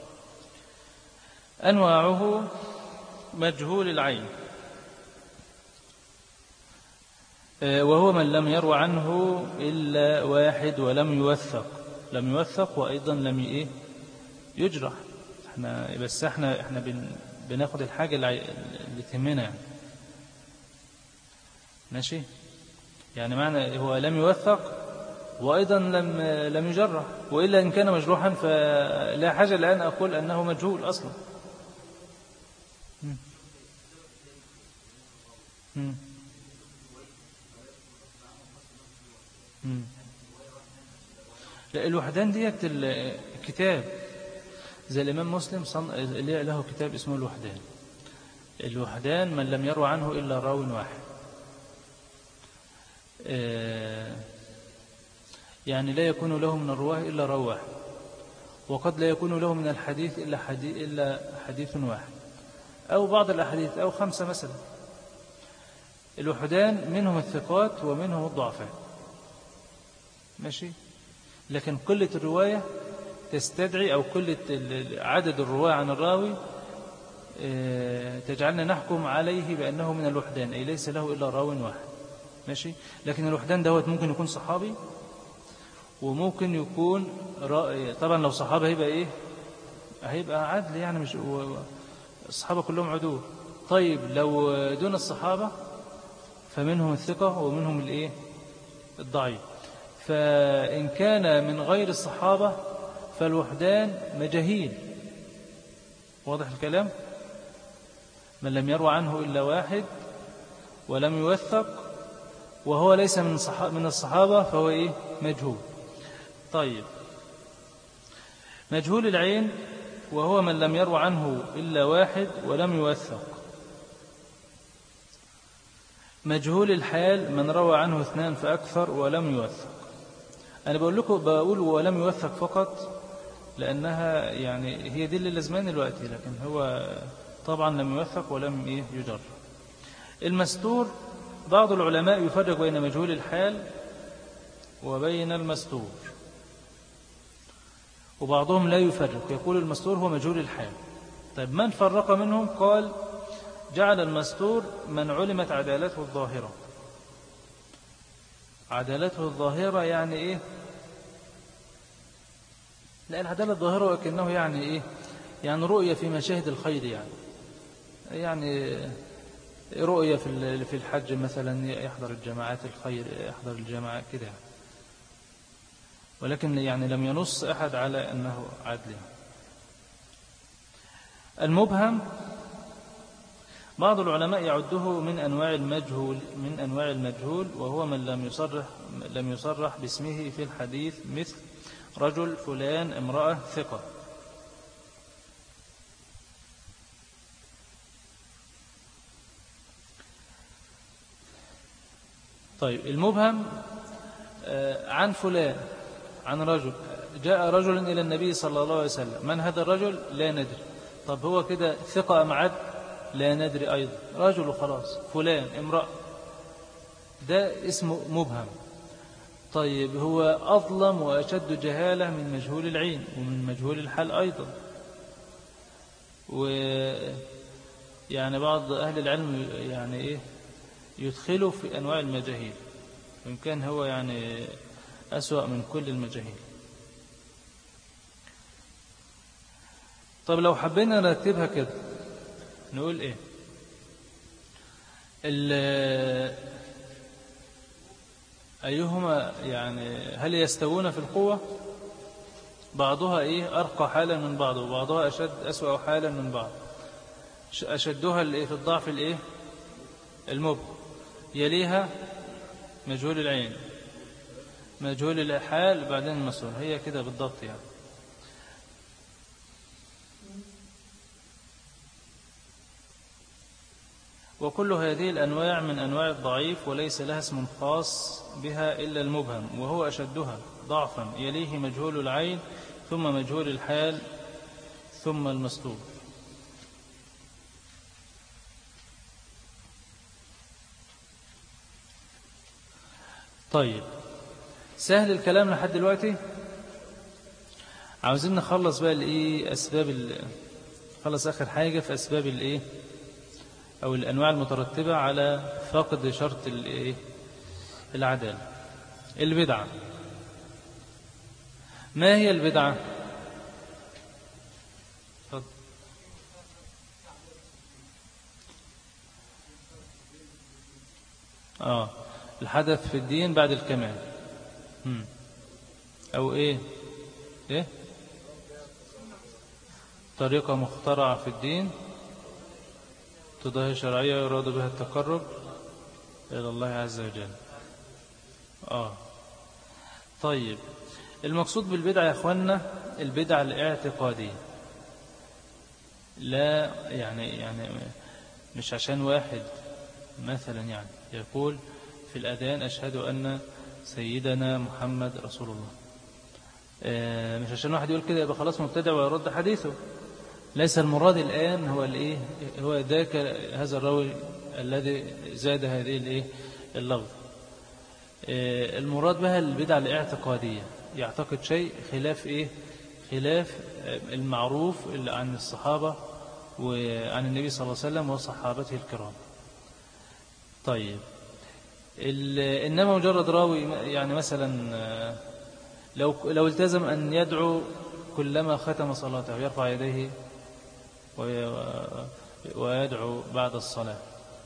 أنواعه: مجهول العين، وهو من لم يروى عنه إلا واحد ولم يوثق وأيضا لم يجرح. بس احنا بناخد الحاجة اللي تهمنا يعني. ماشي، يعني معنى هو لم يوثق وأيضا لم يجرح، وإلا إن كان مجروحا فلا حاجة الآن أقول أنه مجهول أصلا. الوحدان ديت الكتاب زي الإمام مسلم له كتاب اسمه الوحدان من لم يروى عنه إلا راو واحد. يعني لا يكون له من الرواه إلا راو واحد، وقد لا يكون له من الحديث إلا حديث واحد، أو بعض الأحاديث أو 5 مثلا. الوحدان منهم الثقات ومنهم الضعفاء. ماشي، لكن قلة الرواية تستدعي، أو قلة عدد الرواة عن الراوي تجعلنا نحكم عليه بأنه من الوحدان، أي ليس له إلا راو واحد. ماشي، لكن الوحدان دوت ممكن يكون صحابي، وممكن يكون طبعا لو صحابة هيبقى عدل، يعني مش الصحابة كلهم عدول. طيب لو دون الصحابة فمنهم الثقة ومنهم الضعيف. فإن كان من غير الصحابة فالوحدان مجاهيل. واضح الكلام؟ من لم يروى عنه إلا واحد ولم يوثق وهو ليس من الصحابة فهو مجهول. طيب، مجهول العين وهو من لم يروى عنه إلا واحد ولم يوثق. مجهول الحال من روى عنه 2 فأكثر ولم يوثق. أنا بقول ولم يوثق فقط لأنها يعني هي دي اللي لازمان دلوقتي، لكن هو طبعا لم يوثق ولم يجر. المستور، بعض العلماء يفرق بين مجهول الحال وبين المستور، وبعضهم لا يفرق، يقول المستور هو مجهول الحال. طيب، من فرق منهم؟ قال: جعل المستور من علمت عدالته الظاهرة. عدالته الظاهرة يعني لا، العدالة الظاهرة وكأنه يعني يعني رؤية في مشاهد الخير، يعني رؤية في الحج مثلا، يحضر الجماعات الخير، يحضر الجماعات كده، ولكن يعني لم ينص أحد على أنه عدل. المبهم، بعض العلماء يعده من أنواع المجهول، وهو من لم يصرح لم يصرح باسمه في الحديث، مثل رجل، فلان، امرأة، ثقة. طيب المبهم عن فلان، عن رجل، جاء رجل إلى النبي صلى الله عليه وسلم، من هذا الرجل؟ لا ندري. طب هو كده ثقة أم عدل؟ لا ندري أيضا، رجل وخلاص، فلان، امرأة، ده اسمه مبهم. طيب هو أظلم وأشد جهالة من مجهول العين ومن مجهول الحال أيضا. ويعني بعض أهل العلم يعني إيه يدخلوا في أنواع المجاهيل، وإن كان هو يعني أسوأ من كل المجاهيل. طب لو حبينا نرتبها كده نقول إيه؟ أيهما يعني هل يستوون في القوة؟ بعضها إيه أرقى حالا من بعض، وبعضها أسوأ حالا من بعض. أشدها في الضعف الإيه المبهم، يليها مجهول العين، مجهول الحال، بعدين المسؤول. هي كده بالضبط يعني. وكل هذه الأنواع من أنواع الضعيف، وليس لها اسم خاص بها إلا المبهم، وهو أشدها ضعفا، يليه مجهول العين، ثم مجهول الحال، ثم المسلوب. طيب سهل الكلام لحد دلوقتي. عاوزين نخلص بقى الايه اسباب خلص اخر حاجه في اسباب الايه او الانواع المترتبه على فقد شرط الايه العداله. البدعه. ما هي البدعه؟ اتفضل. الحدث في الدين بعد الكمال. او ايه طريقة مخترعة في الدين تضاهي شرعية يراد بها التقرب إلى الله عز وجل. طيب المقصود بالبدعة يا أخوانا البدعة الاعتقادية. لا يعني مش عشان واحد مثلا يعني يقول في الأذان أشهد أن سيدنا محمد رسول الله، مش عشان واحد يقول كده يبقى خلاص مبتدع ويرد حديثه. ليس المراد الآن هو الايه هو ذاك هذا الراوي الذي زاد هذه الايه اللفظ. المراد بها البدعة الاعتقادية، يعتقد شيء خلاف خلاف المعروف عن الصحابة وعن النبي صلى الله عليه وسلم وصحابته الكرام. طيب إنما مجرد راوي يعني مثلا لو التزم أن يدعو كلما ختم صلاته يرفع يديه ويدعو بعد الصلاة،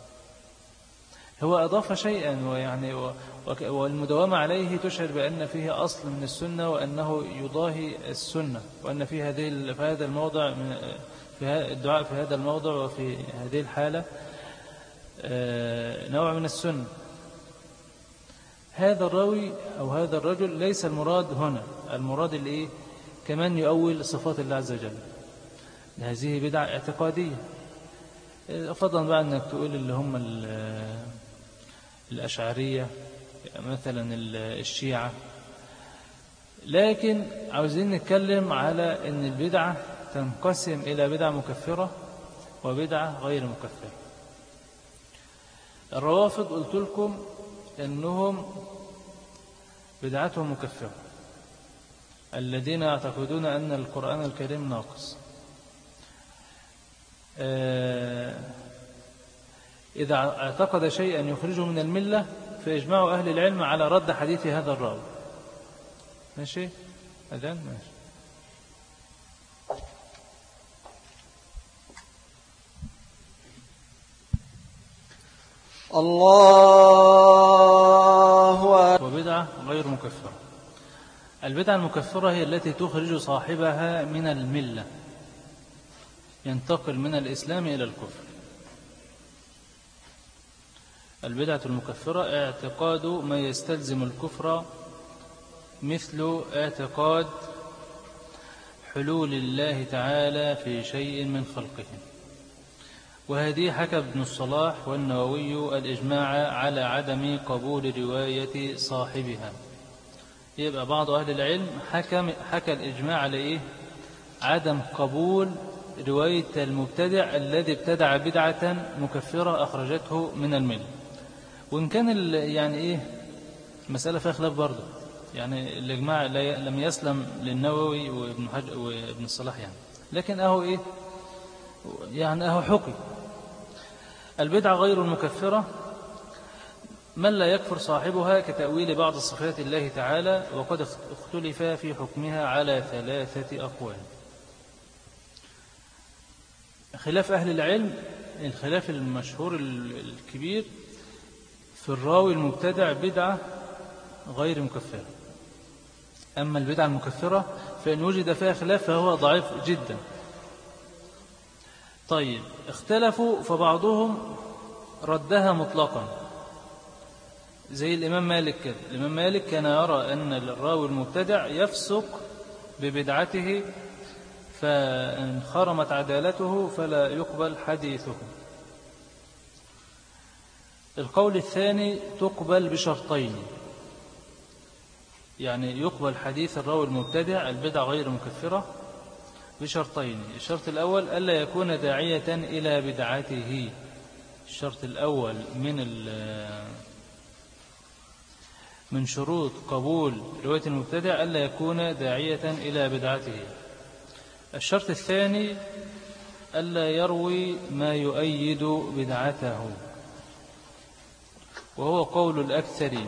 هو أضاف شيئا ويعني والمداومة عليه تشعر بأن فيه أصل من السنة وأنه يضاهي السنة، وأن في هذا الموضع في الدعاء في هذا الموضع وفي هذه الحالة نوع من السنة. هذا الراوي أو هذا الرجل ليس المراد هنا، المراد كمان يؤول صفات الله عز وجل. هذه بدعة اعتقادية. فضلا بقى أنك تقول اللي هم الأشعرية مثلا الشيعة. لكن عاوزين نتكلم على أن البدعة تنقسم إلى بدعة مكفرة وبدعة غير مكفرة. الروافض قلت لكم أنهم بدعتهم مكفرة، الذين يعتقدون أن القرآن الكريم ناقص. إذا اعتقد شيئا يخرجه من الملة فيجمع أهل العلم على رد حديث هذا الراوي. ماشي أذان ماشي. الله. وبدعة غير مكفرة. البدعة المكفرة هي التي تخرج صاحبها من الملة، ينتقل من الإسلام إلى الكفر. البدعة المكفرة اعتقاد ما يستلزم الكفر، مثل اعتقاد حلول الله تعالى في شيء من خلقه. وهذه حكى ابن الصلاح والنووي الإجماع على عدم قبول رواية صاحبها. يبقى بعض أهل العلم حكى الإجماع على إيه؟ عدم قبول رواية المبتدع الذي ابتدع بدعة مكفرة أخرجته من الملة. وإن كان يعني إيه مسألة فيها خلاف برضه، يعني الإجماع لم يسلم للنووي وابن الصلاح يعني، لكن أهو إيه يعني أهو حكي. البدعة غير المكفرة من لا يكفر صاحبها كتأويل بعض صفات الله تعالى، وقد اختلف في حكمها على 3 أقوال. خلاف أهل العلم، الخلاف المشهور الكبير في الراوي المبتدع بدعة غير مكفرة. أما البدعة المكفرة فإن وجد فيها خلاف فهو ضعيف جدا. طيب اختلفوا، فبعضهم ردها مطلقا زي الإمام مالك كده. الإمام مالك كان يرى أن الراوي المبتدع يفسق ببدعته، فإن خرمت عدالته فلا يقبل حديثه. القول الثاني تقبل بشرطين، يعني يقبل حديث الراوي المبتدع البدع غير مكفرة بشرطين. الشرط الأول ألا يكون داعية إلى بدعته. الشرط الأول من شروط قبول رواية المبتدع ألا يكون داعية إلى بدعته. الشرط الثاني ألا يروي ما يؤيد بدعته، وهو قول الأكثرين.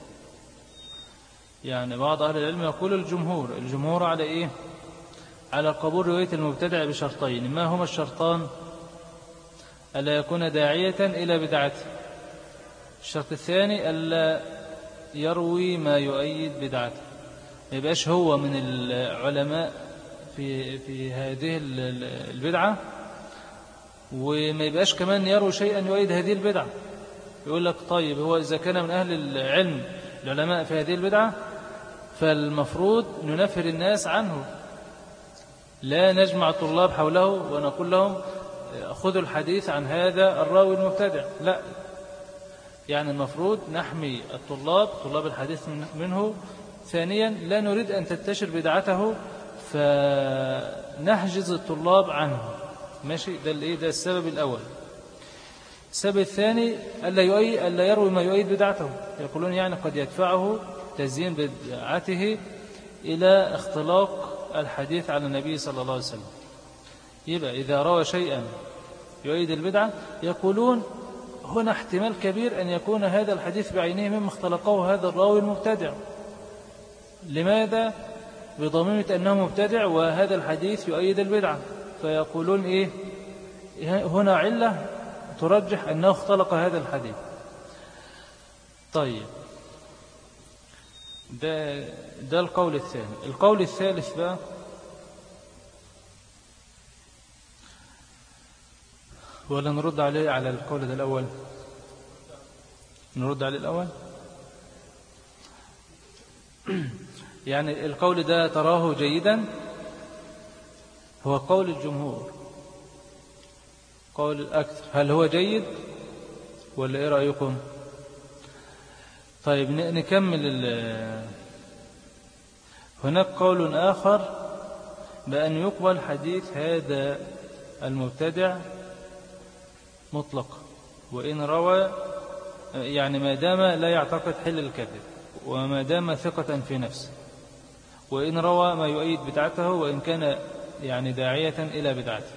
يعني بعض أهل العلم يقول الجمهور على إيه؟ على قبول رواية المبتدع بشرطين. ما هما الشرطان؟ ألا يكون داعية إلى بدعته. الشرط الثاني ألا يروي ما يؤيد بدعته، ما يبقاش هو من العلماء في هذه البدعة، وما يبقاش كمان يروي شيئا يؤيد هذه البدعة. يقول لك طيب هو إذا كان من أهل العلم العلماء في هذه البدعة فالمفروض ننفر الناس عنه، لا نجمع الطلاب حوله ونقول لهم خذوا الحديث عن هذا الراوي المبتدع. لا، يعني المفروض نحمي طلاب الحديث منه. ثانيا لا نريد أن تنتشر بدعته فنحجز الطلاب عنه. ماشي، ده السبب الأول. السبب الثاني ألا يروي ما يؤيد بدعته. يقولون يعني قد يدفعه تزيين بدعته إلى اختلاق الحديث على النبي صلى الله عليه وسلم. يبقى إذا روى شيئا يؤيد البدعة يقولون هنا احتمال كبير أن يكون هذا الحديث بعينه مما اختلقه هذا الراوي المبتدع. لماذا؟ بضميمة أنه مبتدع وهذا الحديث يؤيد البدعة، فيقولون إيه؟ هنا علة ترجح أنه اختلق هذا الحديث. طيب ده القول الثاني. القول الثالث بقى ولا نرد عليه على القول ده الأول؟ نرد عليه الأول. يعني القول ده تراه جيدا، هو قول الجمهور، قول الأكثر. هل هو جيد ولا إيه رأيكم؟ طيب نكمل. هناك قول آخر بأن يقبل حديث هذا المبتدع مطلق، وإن روى، يعني ما دام لا يعتقد حل الكذب، وما دام ثقة في نفسه، وإن روى ما يؤيد بدعته، وإن كان يعني داعية إلى بدعته.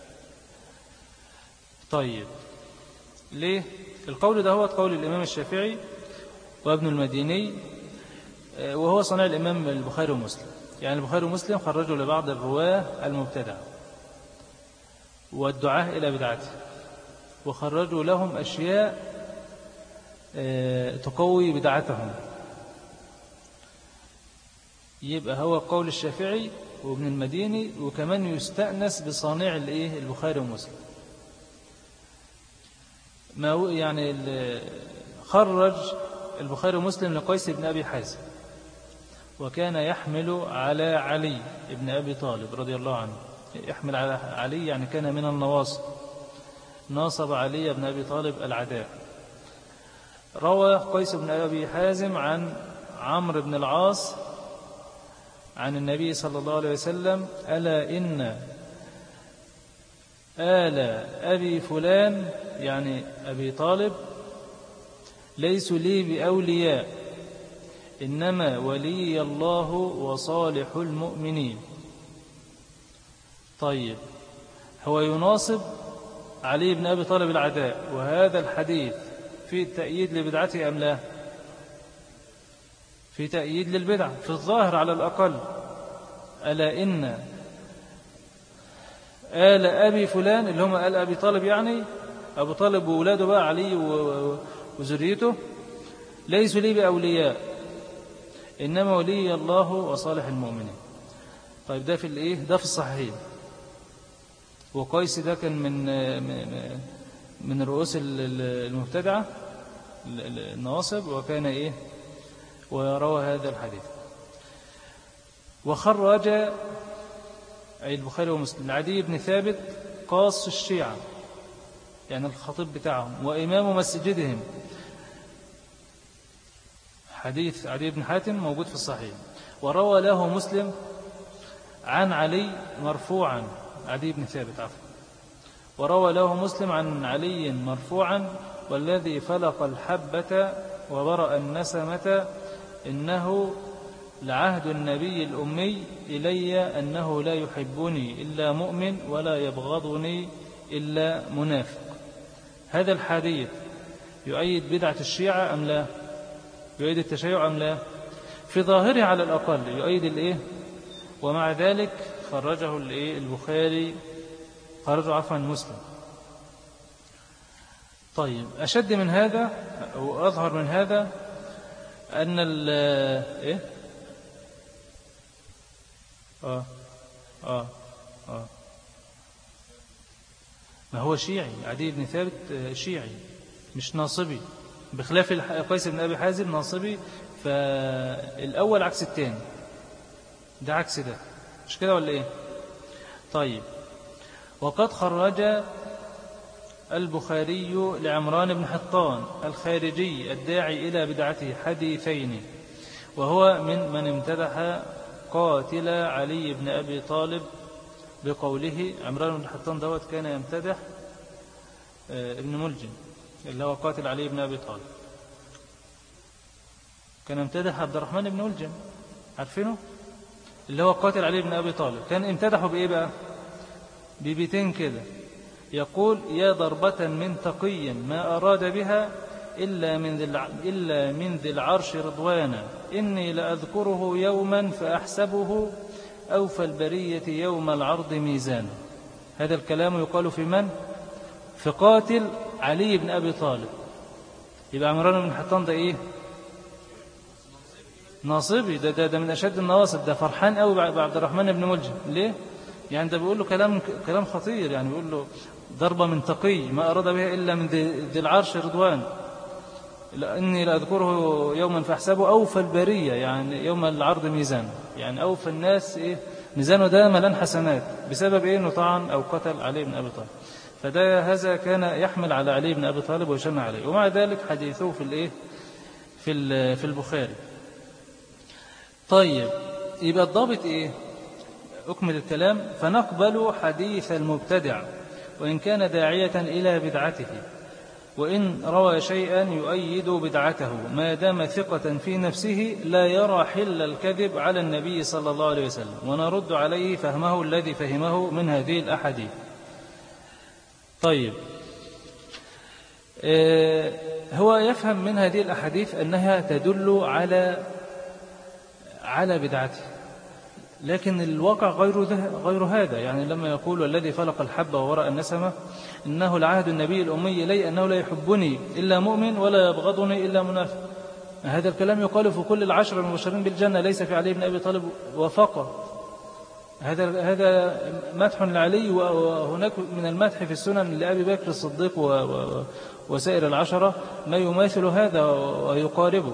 طيب ليه؟ القول ده هو قول الإمام الشافعي وابن المديني، وهو صنع الإمام البخاري ومسلم. يعني البخاري ومسلم خرجوا لبعض الرواة المبتدع والدعاة إلى بدعته، وخرجوا لهم أشياء تقوي بدعتهم. يبقى هو قول الشافعي وابن المديني، وكمان يستأنس بصانع البخاري ومسلم. ما يعني خرج البخاري ومسلم لقيس بن أبي حازم، وكان يحمل على علي بن أبي طالب رضي الله عنه. يحمل على علي يعني كان من النواصب، ناصب علي بن أبي طالب العداء. روى قيس بن أبي حازم عن عمرو بن العاص عن النبي صلى الله عليه وسلم: ألا إن آل أبي فلان يعني أبي طالب ليسوا لي بأولياء، إنما ولي الله وصالح المؤمنين. طيب، هو يناصب علي بن أبي طالب العداء، وهذا الحديث في تأييد لبدعته أم لا؟ في تأييد للبدعة في الظاهر على الأقل. ألا إن آل أبي فلان اللي هم آل أبي طالب، يعني أبو طالب وولاده بقى علي وذريته، ليسوا لي بأولياء، إنما ولي الله وصالح المؤمنين. طيب، ده في الإيه؟ ده في الصحيحين. وقيس ده كان من رؤوس المبتدعة النواصب، وكان إيه؟ وروى هذا الحديث. وخرج أي البخاري ومسلم عدي بن ثابت قاص الشيعة، يعني الخطيب بتاعهم وإمام مسجدهم. حديث عدي بن حاتم موجود في الصحيح. وروى له مسلم عن علي مرفوعا، عدي بن ثابت عفوا، وروى له مسلم عن علي مرفوعا: والذي فلق الحبة وبرأ النسمة إنه لعهد النبي الأمي إلي أنه لا يحبني إلا مؤمن ولا يبغضني إلا منافق. هذا الحديث يؤيد بدعة الشيعة أم لا؟ يؤيد التشيع أم لا؟ في ظاهره على الأقل يؤيد الإيه؟ ومع ذلك خرجه الإيه؟ البخاري، خرجه عفوا مسلم. طيب، أشد من هذا أو أظهر من هذا أن إيه؟ ما هو شيعي، عدي بن ثابت شيعي مش ناصبي، بخلاف قيس بن أبي حازم ناصبي. فالأول عكس الثاني، ده عكس ده، مش كده ولا إيه؟ طيب، وقد خرج البخاري لعمران بن حطان الخارجي الداعي إلى بدعته حديثين، وهو من امتدح قاتل علي بن أبي طالب بقوله. عمران بن حطان دوت كان يمتدح ابن ملجم اللي هو قاتل علي بن أبي طالب، كان يمتدح عبد الرحمن بن ملجم، عارفينه؟ اللي هو قاتل علي بن أبي طالب، كان امتدحه بإيه بقى؟ ببيتين كده، يقول: يا ضربة من تقي ما أراد بها إلا من ذي العرش رضوانا، إني لأذكره يوما فأحسبه أوفى البرية يوم العرض ميزانا. هذا الكلام يقال في من؟ في قاتل علي بن أبي طالب. يبقى عمران بن حطان ده إيه؟ ناصبي، ده من أشد النواصب، ده فرحان قوي بعبد الرحمن بن ملجم. ليه؟ يعني ده بيقول له كلام خطير، يعني بيقول له ضربة من تقي ما أراد بها إلا من ذي العرش رضوان، إني لأذكره يوما فأحسبه أوفى البرية، يعني يوم العرض ميزان، يعني أوفى الناس إيه؟ ميزانه ده ملان حسنات، بسبب إيه؟ إنه طعن أو قتل علي بن أبي طالب. هذا كان يحمل على علي بن أبي طالب ويشن عليه، ومع ذلك حديثه في الإيه؟ في البخاري. طيب، يبقى الضابط إيه؟ أكمل الكلام: فنقبل حديث المبتدع وإن كان داعية إلى بدعته، وإن روى شيئا يؤيد بدعته، ما دام ثقة في نفسه لا يرى حل الكذب على النبي صلى الله عليه وسلم، ونرد عليه فهمه الذي فهمه من هذه الأحاديث. طيب، هو يفهم من هذه الأحاديث أنها تدل على بدعته، لكن الواقع غير هذا. يعني لما يقول: والذي فلق الحب وورأ النسمة إنه لعهد النبي الأمي إلي أنه لا يحبني إلا مؤمن ولا يبغضني إلا منافق، هذا الكلام يقال في كل العشر المبشرين بالجنة، ليس في علي بن أبي طالب وفقط. هذا مدح لعلي، وهناك من المدح في السنن لأبي بكر الصديق وسائر العشرة ما يماثل هذا ويقاربه.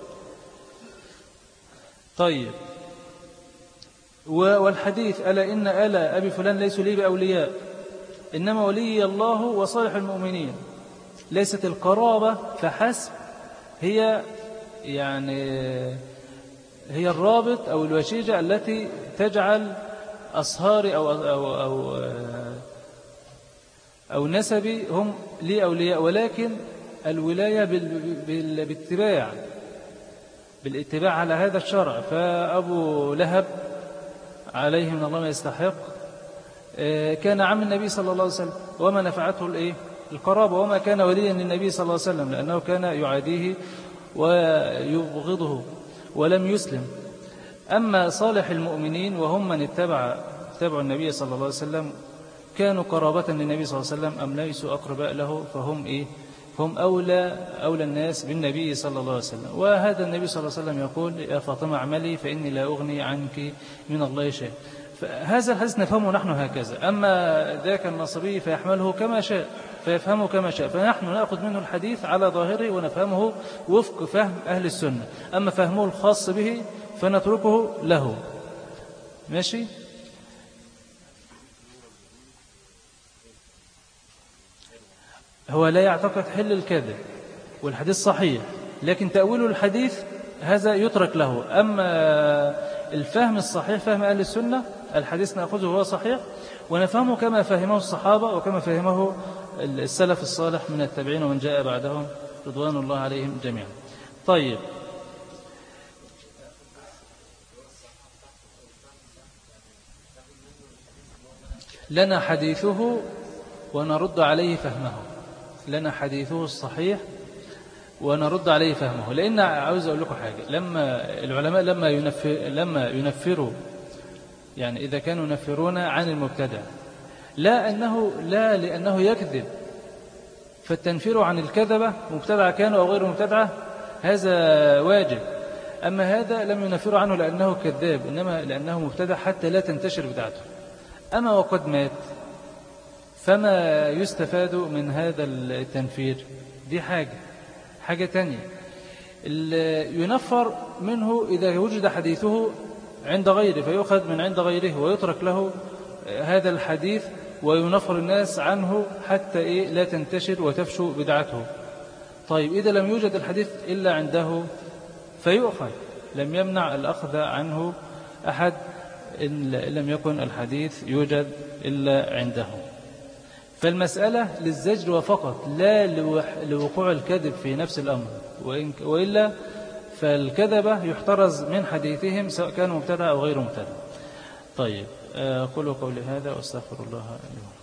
طيب، والحديث ألا إن آل أبي فلان ليسوا لي بأولياء إنما ولي الله وصالح المؤمنين، ليست القرابة فحسب هي هي الرابط أو الوشيجة التي تجعل أصهاري أو نسبي هم لي أولياء، ولكن الولاية بالاتباع على هذا الشرع. فأبو لهب عليه من الله ما يستحق كان عم النبي صلى الله عليه وسلم، وما نفعته القرابة، وما كان وليا للنبي صلى الله عليه وسلم لأنه كان يعاديه ويبغضه ولم يسلم. أما صالح المؤمنين وهم من اتبعوا النبي صلى الله عليه وسلم كانوا قرابة للنبي صلى الله عليه وسلم أم ليسوا أقرباء له، فهم أولى الناس بالنبي صلى الله عليه وسلم. وهذا النبي صلى الله عليه وسلم يقول يا فاطمة اعملي فإني لا أغني عنك من الله شيء. فهذا الحديث نفهمه نحن هكذا. أما ذاك النصبي فيحمله كما شاء فيفهمه كما شاء، فنحن نأخذ منه الحديث على ظاهره ونفهمه وفق فهم أهل السنة. أما فهمه الخاص به فنتركه له. ماشي. هو لا يعتقد حل الكذب والحديث صحيح، لكن تأويل الحديث هذا يترك له. أما الفهم الصحيح فهم أهل السنة الحديث نأخذه هو صحيح ونفهمه كما فهمه الصحابة وكما فهمه السلف الصالح من التابعين ومن جاء بعدهم رضوان الله عليهم جميعا. طيب، لنا حديثه ونرد عليه فهمه، لنا حديثه الصحيح ونرد عليه فهمه. لأن عاوز أقول لكم حاجة، لما العلماء لما ينفروا إذا كانوا ينفرون عن المبتدع لا لأنه يكذب، فالتنفير عن الكذبة مبتدع كانوا أو غير مبتدعة هذا واجب. أما هذا لم ينفروا عنه لأنه كذاب، إنما لأنه مبتدع حتى لا تنتشر بدعته. أما وقد مات فما يستفاد من هذا التنفير؟ دي حاجة تانية. ينفر منه إذا وجد حديثه عند غيره فيؤخذ من عند غيره ويترك له هذا الحديث وينفر الناس عنه حتى لا تنتشر وتفشو بدعته. طيب، إذا لم يوجد الحديث إلا عنده فيؤخذ، لم يمنع الأخذ عنه أحد إن لم يكن الحديث يوجد إلا عنده. فالمسألة للزجر وفقط، لا لوقوع الكذب في نفس الأمر، وإلا فالكذبة يحترز من حديثهم سواء كانوا مبتدع أو غير مبتدع. طيب، قولوا قولي هذا واستغفر الله لي.